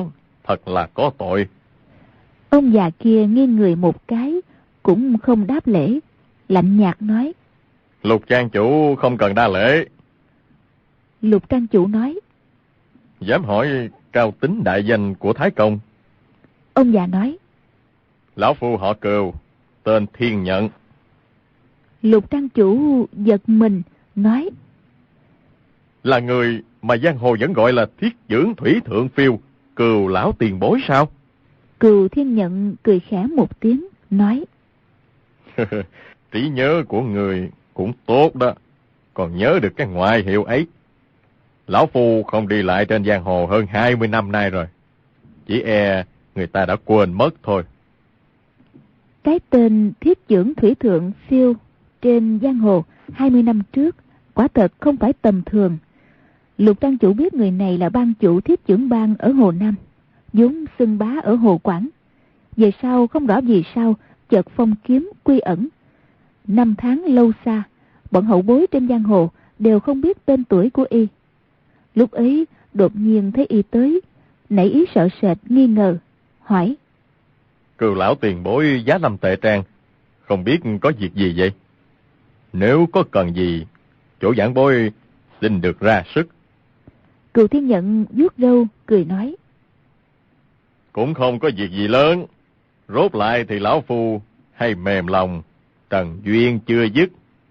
thật là có tội. Ông già kia nghiêng người một cái, cũng không đáp lễ, lạnh nhạt nói: Lục trang chủ không cần đa lễ. Lục trang chủ nói: Dám hỏi cao tính đại danh của Thái Công? Ông già nói: Lão phu họ Cừu, tên Thiên Nhận. Lục trang chủ giật mình, nói: Là người mà giang hồ vẫn gọi là thiết dưỡng thủy thượng phiêu, Cừu lão tiền bối sao? Cừu Thiên Nhận cười khẽ một tiếng, nói: Trí nhớ của người cũng tốt đó, còn nhớ được cái ngoại hiệu ấy. Lão phu không đi lại trên giang hồ hơn 20 năm nay rồi, chỉ e người ta đã quên mất thôi. Cái tên thiết dưỡng thủy thượng phiêu trên giang hồ 20 năm trước quả thật không phải tầm thường. Lục trang chủ biết người này là ban chủ thiết dưỡng bang ở Hồ Nam, vốn xưng bá ở Hồ Quảng. Về sau không rõ vì sao chợt phong kiếm quy ẩn. Năm tháng lâu xa, bọn hậu bối trên giang hồ đều không biết tên tuổi của y. Lúc ấy đột nhiên thấy y tới, nảy ý sợ sệt nghi ngờ, hỏi: Cừu lão tiền bối giá lâm tệ trang, không biết có việc gì vậy? Nếu có cần gì, chỗ giảng bối xin được ra sức. Cừu Thiên Nhận vuốt râu cười nói: Cũng không có việc gì lớn, rốt lại thì lão phu hay mềm lòng, trần duyên chưa dứt.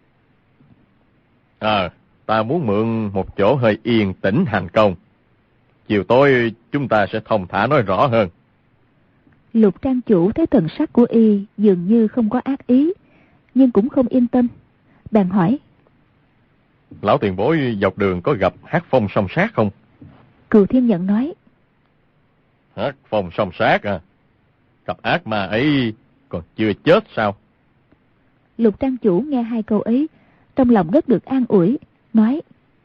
Ta muốn mượn một chỗ hơi yên tĩnh hành công. Chiều tối chúng ta sẽ thông thả nói rõ hơn. Lục trang chủ thấy thần sắc của y dường như không có ác ý, nhưng cũng không yên tâm, bèn hỏi: Lão tiền bối dọc đường có gặp Hát Phong song sát không? Cừu Thiên Nhận nói: Hát Phong song sát à? Cặp ác ma ấy còn chưa chết sao? Lục trang chủ nghe hai câu ấy, trong lòng rất được an ủi, nói: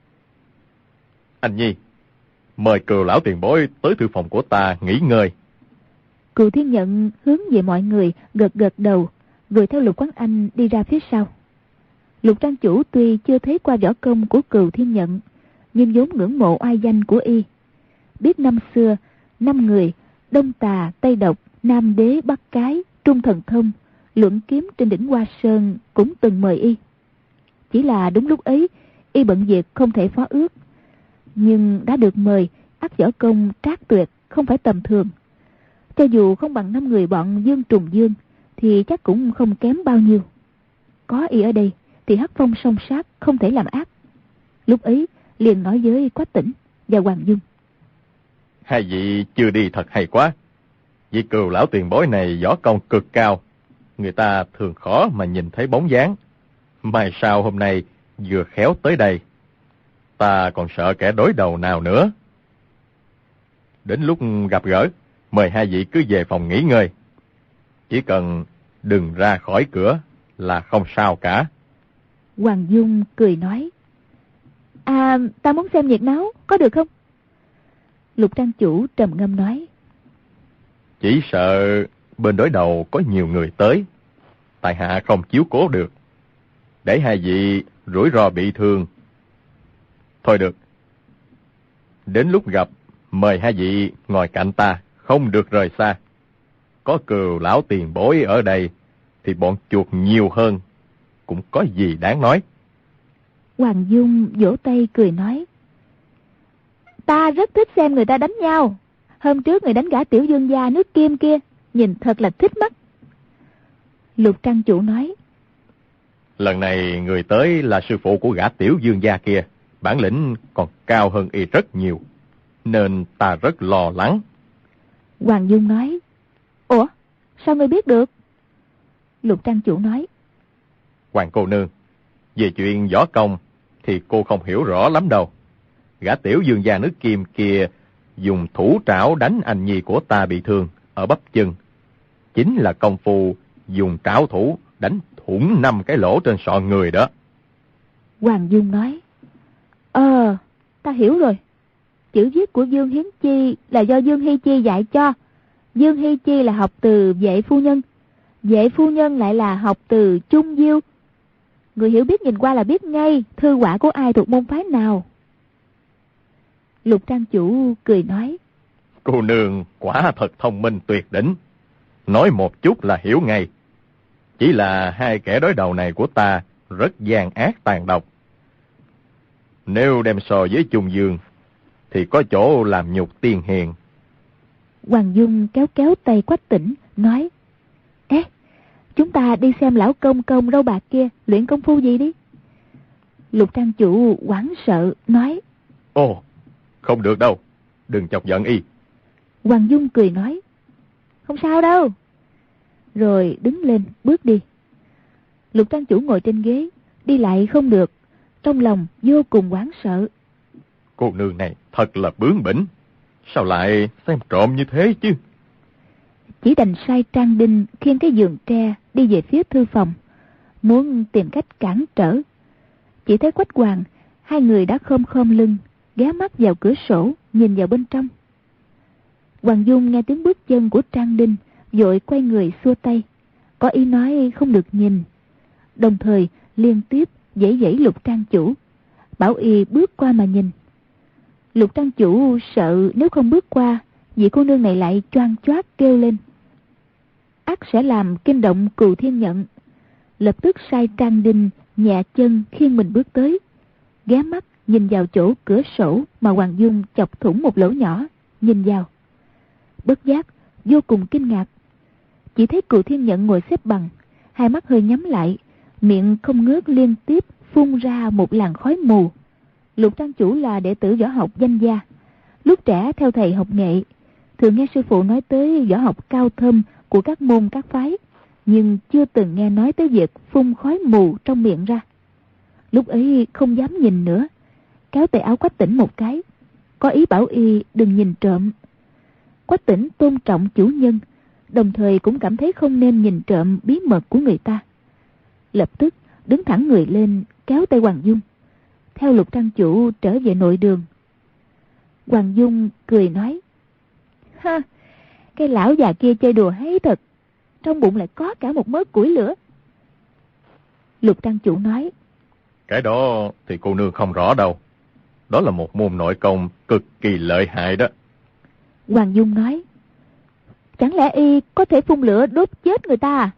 Anh Nhi, mời Cừu lão tiền bối tới thư phòng của ta nghỉ ngơi. Cừu Thiên Nhận hướng về mọi người gật gật đầu, rồi theo Lục Quán Anh đi ra phía sau. Lục trang chủ tuy chưa thấy qua võ công của Cừu Thiên Nhận, nhưng vốn ngưỡng mộ oai danh của y. Biết năm xưa, 5 người Đông Tà, Tây Độc, Nam Đế, Bắc Cái, Trung Thần Thông luận kiếm trên đỉnh Hoa Sơn cũng từng mời y. Chỉ là đúng lúc ấy y bận việc không thể phó ước, nhưng đã được mời, ắt võ công trác tuyệt, không phải tầm thường. Cho dù không bằng 5 người bọn Dương Trùng Dương thì chắc cũng không kém bao nhiêu. Có y ở đây thì Hắc Phong song sát không thể làm ác. Lúc ấy liền nói với Quách Tỉnh và Hoàng Dung: Hai vị chưa đi thật hay quá. Vị Cừu lão tiền bối này võ công cực cao, người ta thường khó mà nhìn thấy bóng dáng. Mai sau hôm nay vừa khéo tới đây, ta còn sợ kẻ đối đầu nào nữa. Đến lúc gặp gỡ, mời hai vị cứ về phòng nghỉ ngơi. Chỉ cần đừng ra khỏi cửa là không sao cả. Hoàng Dung cười nói: Ta muốn xem nhiệt náo, có được không? Lục trang chủ trầm ngâm nói: Chỉ sợ bên đối đầu có nhiều người tới, tại hạ không chiếu cố được, để hai vị rủi ro bị thương. Thôi được, đến lúc gặp, mời hai vị ngồi cạnh ta, không được rời xa. Có Cừu lão tiền bối ở đây thì bọn chuột nhiều hơn, cũng có gì đáng nói. Hoàng Dung vỗ tay cười nói: Ta rất thích xem người ta đánh nhau. Hôm trước người đánh gã tiểu dương gia nước Kim kia, nhìn thật là thích mắt. Lục trang chủ nói: Lần này người tới là sư phụ của gã tiểu dương gia kia, bản lĩnh còn cao hơn y rất nhiều, nên ta rất lo lắng. Hoàng Dung nói: Ủa, sao ngươi biết được? Lục trang chủ nói: Hoàng cô nương, về chuyện võ công thì cô không hiểu rõ lắm đâu. Gã tiểu dương gia nước Kim kia dùng thủ trảo đánh anh nhi của ta bị thương ở bắp chân, chính là công phu dùng trảo thủ đánh thủng 5 cái lỗ trên sọ người đó. Hoàng Dung nói: Ta hiểu rồi. Chữ viết của Dương Hiến Chi là do Dương Hy Chi dạy cho. Dương Hy Chi là học từ Vệ phu nhân, Vệ phu nhân lại là học từ Trung Diêu. Người hiểu biết nhìn qua là biết ngay thư họa của ai thuộc môn phái nào. Lục trang chủ cười nói: Cô nương quả thật thông minh tuyệt đỉnh. Nói một chút là hiểu ngay. Chỉ là hai kẻ đối đầu này của ta rất gian ác tàn độc. Nếu đem so với Trung Dương thì có chỗ làm nhục tiên hiền. Hoàng Dung kéo kéo tay Quách Tĩnh, nói: Ê, chúng ta đi xem lão công công râu bạc kia luyện công phu gì đi. Lục trang chủ hoảng sợ, nói: Ồ, không được đâu, đừng chọc giận y. Hoàng Dung cười nói: Không sao đâu. Rồi đứng lên bước đi. Lục trang chủ ngồi trên ghế, đi lại không được, trong lòng vô cùng hoảng sợ. Cô nương này thật là bướng bỉnh, sao lại xem trộm như thế chứ? Chỉ đành sai Trang Đinh khiêng cái giường tre đi về phía thư phòng, muốn tìm cách cản trở. Chỉ thấy Quách Hoàng, hai người đã khom khom lưng, ghé mắt vào cửa sổ nhìn vào bên trong. Hoàng Dung nghe tiếng bước chân của Trang Đinh, vội quay người xua tay, có ý nói không được nhìn, đồng thời liên tiếp giãy giãy Lục trang chủ, bảo y bước qua mà nhìn. Lục trang chủ sợ nếu không bước qua, vị cô nương này lại choang choác kêu lên, ắt sẽ làm kinh động Cừu Thiên Nhận. Lập tức sai Trang Đinh nhẹ chân khiêng mình bước tới, ghé mắt nhìn vào chỗ cửa sổ mà Hoàng Dung chọc thủng một lỗ nhỏ, nhìn vào. Bất giác vô cùng kinh ngạc, chỉ thấy Cừu Thiên Nhận ngồi xếp bằng, hai mắt hơi nhắm lại, miệng không ngớt liên tiếp phun ra một làn khói mù. Lục trang chủ là đệ tử võ học danh gia, lúc trẻ theo thầy học nghệ, thường nghe sư phụ nói tới võ học cao thâm của các môn các phái, nhưng chưa từng nghe nói tới việc phun khói mù trong miệng ra. Lúc ấy không dám nhìn nữa, kéo tay áo Quách Tĩnh một cái, có ý bảo y đừng nhìn trộm. Quách Tĩnh tôn trọng chủ nhân, đồng thời cũng cảm thấy không nên nhìn trộm bí mật của người ta. Lập tức đứng thẳng người lên, kéo tay Hoàng Dung, theo Lục trang chủ trở về nội đường. Hoàng Dung cười nói: Ha, cái lão già kia chơi đùa hay thật, trong bụng lại có cả một mớ củi lửa. Lục trang chủ nói: Cái đó thì cô nương không rõ đâu, đó là một môn nội công cực kỳ lợi hại đó. Hoàng Dung nói: Chẳng lẽ y có thể phun lửa đốt chết người ta à?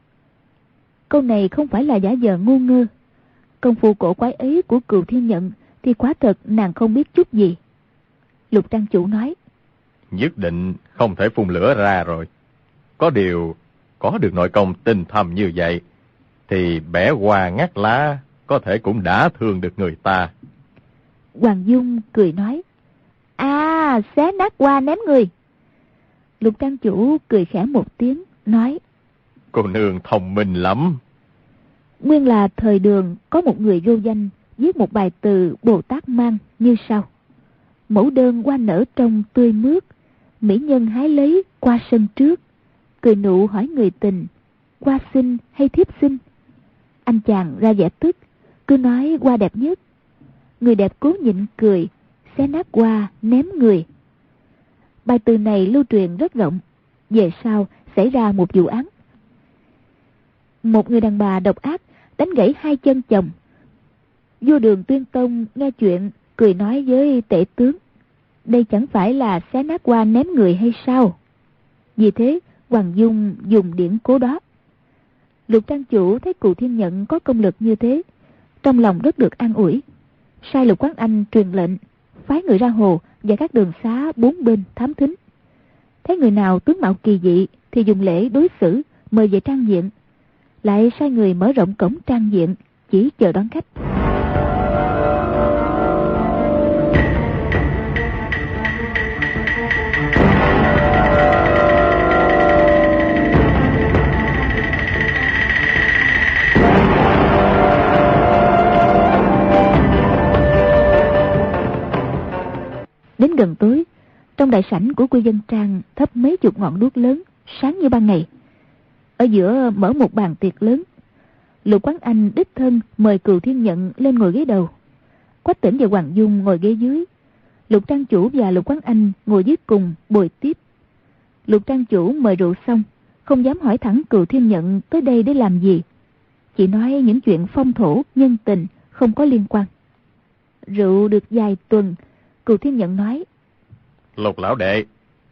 Câu này không phải là giả vờ ngu ngơ. Công phu cổ quái ấy của Cừu Thiên Nhận thì quả thật nàng không biết chút gì. Lục trang chủ nói: Nhất định không thể phun lửa ra rồi. Có điều, có được nội công tinh thâm như vậy, thì bẻ hoa ngắt lá có thể cũng đã thương được người ta. Hoàng Dung cười nói: À, xé nát hoa ném người. Lục trang chủ cười khẽ một tiếng, nói: Cô nương thông minh lắm. Nguyên là thời Đường có một người vô danh viết một bài từ Bồ Tát Mang như sau: Mẫu đơn hoa nở trong tươi mướt, mỹ nhân hái lấy qua sân trước, cười nụ hỏi người tình, hoa xinh hay thiếp xinh. Anh chàng ra vẻ tức, cứ nói hoa đẹp nhất. Người đẹp cố nhịn cười, xé nát hoa ném người. Bài từ này lưu truyền rất rộng. Về sau xảy ra một vụ án. Một người đàn bà độc ác đánh gãy hai chân chồng. Vua Đường Tuyên Tông nghe chuyện, cười nói với tể tướng: Đây chẳng phải là xé nát hoa ném người hay sao? Vì thế Hoàng Dung dùng điển cố đó. Lục trang chủ thấy Cừu Thiên Nhận có công lực như thế, trong lòng rất được an ủi, sai Lục Quán Anh truyền lệnh phái người ra hồ và các đường xá bốn bên thám thính. Thấy người nào tướng mạo kỳ dị thì dùng lễ đối xử, mời về trang diện. Lại sai người mở rộng cổng trang diện, chỉ chờ đón khách. Đến gần tối, trong đại sảnh của Quy Dân Trang thắp mấy chục ngọn đuốc lớn, sáng như ban ngày. Ở giữa mở một bàn tiệc lớn. Lục Quán Anh đích thân mời Cừu Thiên Nhận lên ngồi ghế đầu. Quách Tĩnh và Hoàng Dung ngồi ghế dưới. Lục trang chủ và Lục Quán Anh ngồi dưới cùng bồi tiếp. Lục trang chủ mời rượu xong, không dám hỏi thẳng Cừu Thiên Nhận tới đây để làm gì, chỉ nói những chuyện phong thổ nhân tình không có liên quan. Rượu được vài tuần, Cừu Thiên Nhận nói: Lục lão đệ,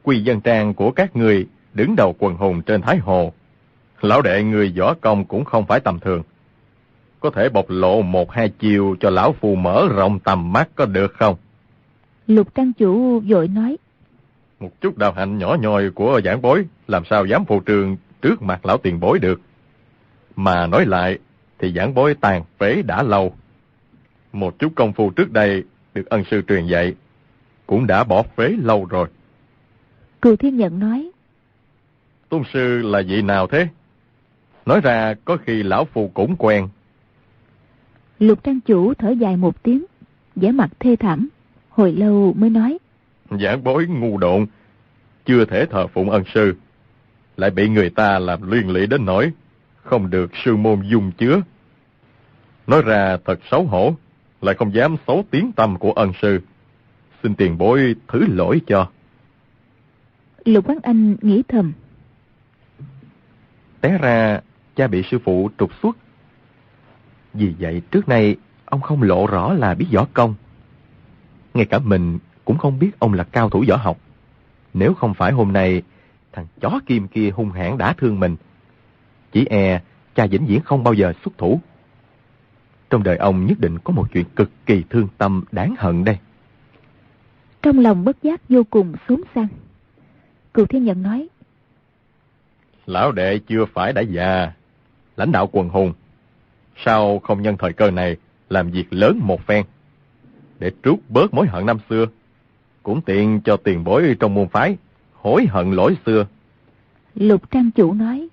Quy Dân Trang của các người đứng đầu quần hùng trên Thái Hồ. Lão đệ người võ công cũng không phải tầm thường. Có thể bộc lộ 1-2 chiều cho lão phù mở rộng tầm mắt có được không? Lục trang chủ vội nói. Một chút đạo hạnh nhỏ nhoi của giảng bối làm sao dám phô trương trước mặt lão tiền bối được. Mà nói lại thì giảng bối tàn phế đã lâu. Một chút công phu trước đây được ân sư truyền dạy cũng đã bỏ phế lâu rồi. Cừu Thiên Nhận nói. Tôn sư là vị nào thế? Nói ra có khi lão phù cũng quen. Lục trang chủ thở dài một tiếng, vẻ mặt thê thảm, hồi lâu mới nói. Giảng bối ngu độn, chưa thể thờ phụng ân sư, lại bị người ta làm liên lụy đến nỗi không được sư môn dung chứa. Nói ra thật xấu hổ, lại không dám xấu tiếng tăm của ân sư. Xin tiền bối thứ lỗi cho. Lục Quán Anh nghĩ thầm. Té ra cha bị sư phụ trục xuất. Vì vậy trước nay ông không lộ rõ là biết võ công. Ngay cả mình cũng không biết ông là cao thủ võ học. Nếu không phải hôm nay thằng chó Kim kia hung hãn đả thương mình, chỉ e cha vĩnh viễn không bao giờ xuất thủ. Trong đời ông nhất định có một chuyện cực kỳ thương tâm đáng hận đây. Trong lòng bất giác vô cùng xốn sang. Cừu Thiên Nhận nói. Lão đệ chưa phải đã già, lãnh đạo quần hùng, sao không nhân thời cơ này làm việc lớn một phen, để trút bớt mối hận năm xưa, cũng tiện cho tiền bối trong môn phái hối hận lỗi xưa. Lục trang chủ nói.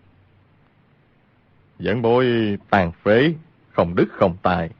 Giảng bối tàn phế, không đức không tài.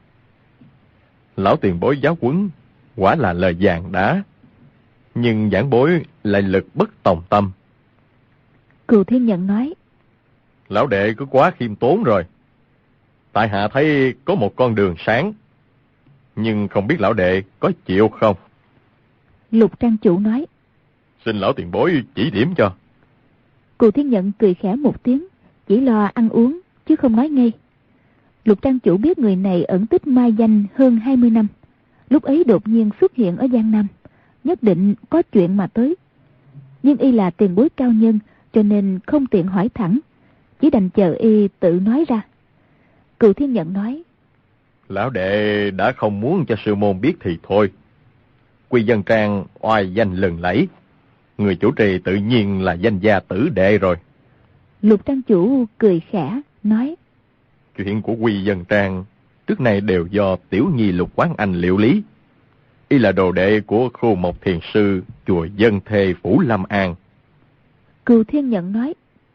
Lão tiền bối giáo huấn quả là lời vàng đá, nhưng giảng bối lại lực bất tòng tâm. Cừu Thiên Nhận nói. Lão đệ cứ quá khiêm tốn rồi. Tại hạ thấy có một con đường sáng, nhưng không biết lão đệ có chịu không? Lục trang chủ nói. Xin lão tiền bối chỉ điểm cho. Cừu Thiên Nhận cười khẽ một tiếng, chỉ lo ăn uống chứ không nói ngay. Lục trang chủ biết người này ẩn tích mai danh hơn 20 năm, lúc ấy đột nhiên xuất hiện ở Giang Nam, nhất định có chuyện mà tới. Nhưng y là tiền bối cao nhân, cho nên không tiện hỏi thẳng, chỉ đành chờ y tự nói ra. Cừu Thiên Nhận nói. Lão đệ đã không muốn cho sư môn biết thì thôi. Quy Dân Trang oai danh lừng lẫy, người chủ trì tự nhiên là danh gia tử đệ rồi. Lục trang chủ cười khẽ nói. Chuyện của Quy Dân Trang trước nay đều do tiểu nhi Lục Quán Anh liệu lý. Y là đồ đệ của Khô Mộc Thiền Sư chùa Dân Thê Phủ Lâm An. Cừu Thiên Nhận nói.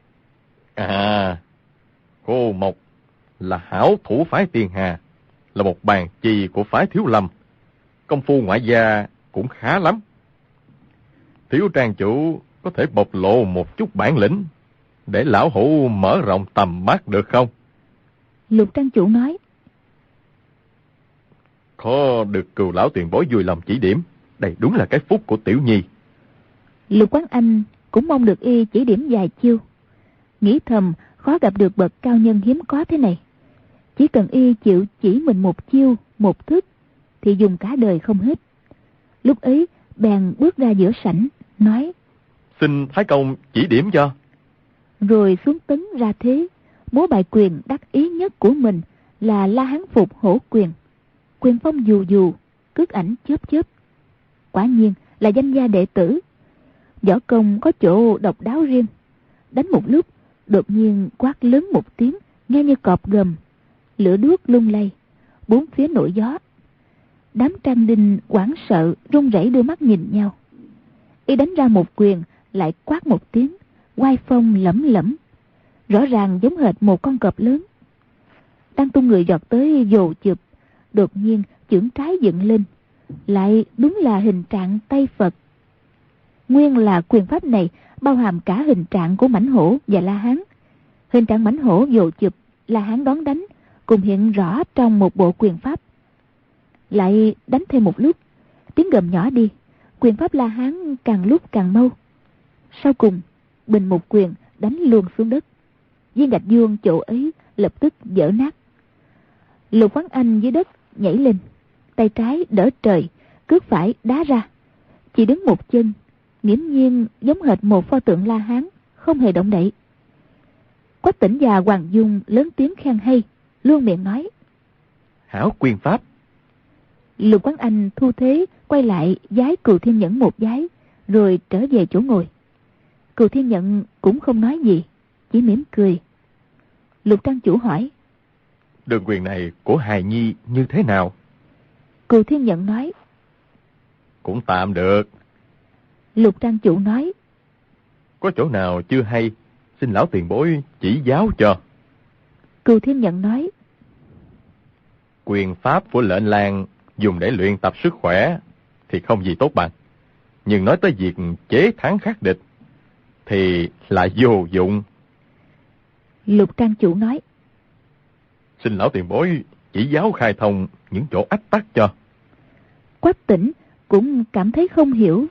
À, Khô Mộc là hảo thủ phái Tiên Hà, là một bàn chì của phái Thiếu Lâm. Công phu ngoại gia cũng khá lắm. Thiếu trang chủ có thể bộc lộ một chút bản lĩnh để lão hữu mở rộng tầm mắt được không? Lục trang chủ nói. Khó được Cừu lão tiền bối vui lòng chỉ điểm, đây đúng là cái phúc của tiểu nhi. Lục Quán Anh cũng mong được y chỉ điểm vài chiêu, nghĩ thầm khó gặp được bậc cao nhân hiếm có thế này. Chỉ cần y chịu chỉ mình một chiêu, một thức, thì dùng cả đời không hết. Lúc ấy bèn bước ra giữa sảnh, nói. Xin Thái Công chỉ điểm cho. Rồi xuống tấn ra thế, múa bài quyền đắc ý nhất của mình là La Hán Phục Hổ Quyền. Quyền phong dù dù, cước ảnh chớp chớp. Quả nhiên là danh gia đệ tử. Võ công có chỗ độc đáo riêng. Đánh một lúc, đột nhiên quát lớn một tiếng, nghe như cọp gầm. Lửa đuốc lung lay, bốn phía nổi gió. Đám trang đinh hoảng sợ, run rẩy đưa mắt nhìn nhau. Y đánh ra một quyền, lại quát một tiếng, oai phong lẫm lẫm, rõ ràng giống hệt một con cọp lớn. Đang tung người giọt tới vồ chụp, đột nhiên chưởng trái dựng lên, lại đúng là hình trạng tay Phật. Nguyên là quyền pháp này bao hàm cả hình trạng của Mãnh Hổ và La Hán. Hình trạng Mãnh Hổ vồ chụp, La Hán đón đánh, cùng hiện rõ trong một bộ quyền pháp. Lại đánh thêm một lúc, tiếng gầm nhỏ đi, quyền pháp La Hán càng lúc càng mau. Sau cùng, bình một quyền đánh luôn xuống đất. Viên gạch vuông chỗ ấy lập tức vỡ nát. Lục Quán Anh dưới đất nhảy lên, tay trái đỡ trời, cước phải đá ra, chỉ đứng một chân, nghiễm nhiên giống hệt một pho tượng La Hán, không hề động đậy. Quách Tĩnh và Hoàng Dung lớn tiếng khen hay, luôn miệng nói: Hảo quyền pháp. Lục Quán Anh thu thế quay lại vái Cừu Thiên Nhẫn một vái, rồi trở về chỗ ngồi. Cừu Thiên Nhẫn cũng không nói gì, chỉ mỉm cười. Lục Trang chủ hỏi: Đường quyền này của hài nhi như thế nào? Cừu Thiên Nhẫn nói: Cũng tạm được. Lục Trang chủ nói: Có chỗ nào chưa hay, xin lão tiền bối chỉ giáo cho. Cừu Thiên Nhẫn nói: Quyền pháp của lệnh lang dùng để luyện tập sức khỏe thì không gì tốt bằng. Nhưng nói tới việc chế thắng khắc địch thì lại vô dụng. Lục Trang chủ nói: Xin lão tiền bối chỉ giáo khai thông những chỗ ách tắc cho. Quách Tĩnh cũng cảm thấy không hiểu.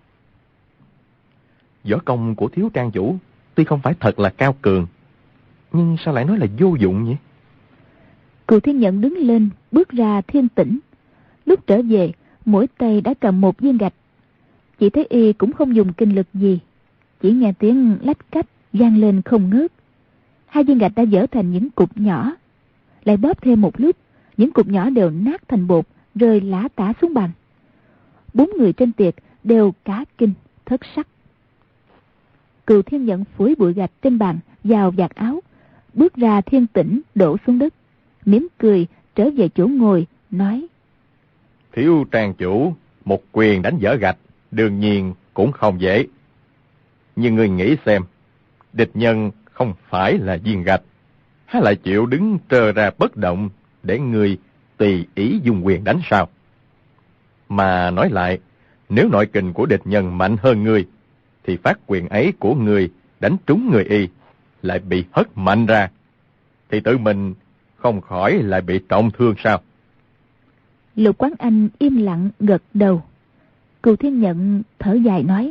Võ công của thiếu trang chủ tuy không phải thật là cao cường, nhưng sao lại nói là vô dụng nhỉ? Cừu Thiên Nhẫn đứng lên, bước ra thiên tĩnh. Lúc trở về, mỗi tay đã cầm một viên gạch. Chỉ thấy y cũng không dùng kinh lực gì, chỉ nghe tiếng lách cách vang lên không ngớt. Hai viên gạch đã vỡ thành những cục nhỏ, lại bóp thêm một lúc, những cục nhỏ đều nát thành bột, rơi lả tả xuống bàn. 4 người trên tiệc đều cả kinh thất sắc. Cừu Thiên Nhẫn phủi bụi gạch trên bàn vào vạt áo, bước ra thiên tĩnh đổ xuống đất, mỉm cười trở về chỗ ngồi, nói: Thiếu trang chủ một quyền đánh vỡ gạch đương nhiên cũng không dễ. Nhưng ngươi nghĩ xem, địch nhân không phải là viên gạch, há lại chịu đứng trơ ra bất động để ngươi tùy ý dùng quyền đánh sao? Mà nói lại, nếu nội kình của địch nhân mạnh hơn ngươi, thì phát quyền ấy của ngươi đánh trúng người y lại bị hất mạnh ra, thì tự mình không khỏi lại bị trọng thương sao? Lục Quán Anh im lặng gật đầu. Cừu Thiên Nhẫn thở dài nói: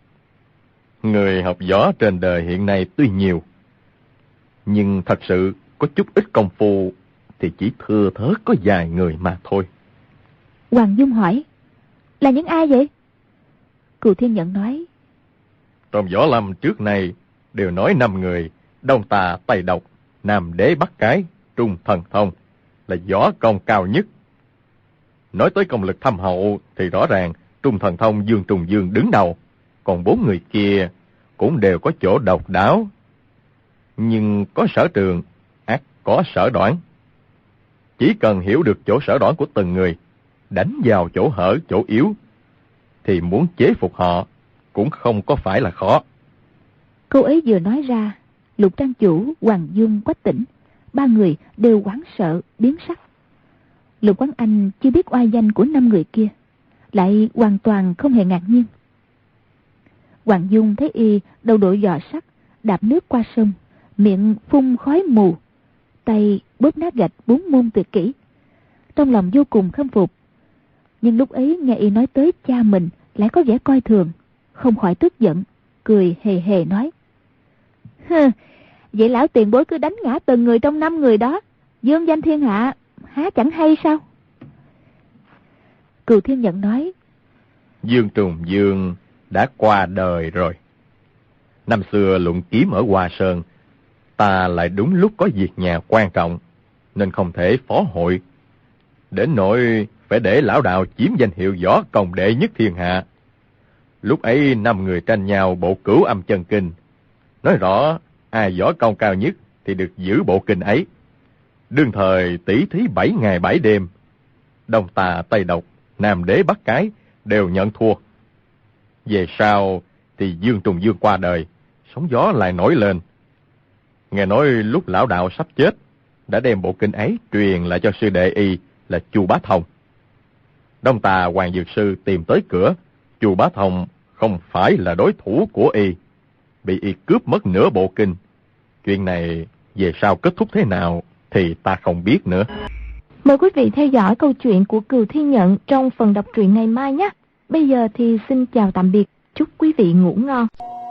Người học võ trên đời hiện nay tuy nhiều, nhưng thật sự có chút ít công phu thì chỉ thưa thớt có vài người mà thôi. Hoàng Dung hỏi: Là những ai vậy? Cừu Thiên Nhẫn nói: Trong võ lâm trước này đều nói 5 người, Đông Tà, Tây Độc, Nam Đế, Bắc Cái, Trung Thần Thông là võ công cao nhất. Nói tới công lực thâm hậu thì rõ ràng Trung Thần Thông Dương Trùng Dương đứng đầu, còn 4 người kia cũng đều có chỗ độc đáo. Nhưng có sở trường, ắt có sở đoản. Chỉ cần hiểu được chỗ sở đoản của từng người, đánh vào chỗ hở, chỗ yếu, thì muốn chế phục họ cũng không có phải là khó. Câu ấy vừa nói ra, Lục Trang chủ, Hoàng Dung, Quách Tĩnh, 3 người đều hoảng sợ biến sắc. Lục Quán Anh chưa biết oai danh của 5 người kia, lại hoàn toàn không hề ngạc nhiên. Hoàng Dung thấy y đầu đội giò sắt, đạp nước qua sông, miệng phun khói mù, tay bóp nát gạch 4 môn tuyệt kỹ, trong lòng vô cùng khâm phục. Nhưng lúc ấy nghe y nói tới cha mình lại có vẻ coi thường, không khỏi tức giận, cười hề hề nói: Hừ, vậy lão tiền bối cứ đánh ngã từng người trong 5 người đó, dương danh thiên hạ, há chẳng hay sao? Cừu Thiên Nhẫn nói: Dương Trùng Dương đã qua đời rồi. Năm xưa luận kiếm ở Hoa Sơn, ta lại đúng lúc có việc nhà quan trọng, nên không thể phó hội. Đến nỗi phải để lão đạo chiếm danh hiệu võ công đệ nhất thiên hạ. Lúc ấy 5 người tranh nhau bộ Cửu Âm Chân Kinh. Nói rõ ai võ công cao nhất thì được giữ bộ kinh ấy. Đương thời tỷ thí 7 ngày 7 đêm, Đông Tà, Tây Độc, Nam Đế, Bắc Cái đều nhận thua. Về sau thì Dương Trùng Dương qua đời, sóng gió lại nổi lên. Nghe nói lúc lão đạo sắp chết, đã đem bộ kinh ấy truyền lại cho sư đệ y là Chu Bá Thông. Đông Tà Hoàng Dược Sư tìm tới cửa, Chu Bá Thông không phải là đối thủ của y, bị y cướp mất nửa bộ kinh. Chuyện này về sau kết thúc thế nào thì ta không biết nữa. Mời quý vị theo dõi câu chuyện của Cừu Thiên Nhẫn trong phần đọc truyện ngày mai nhé. Bây giờ thì xin chào tạm biệt, chúc quý vị ngủ ngon.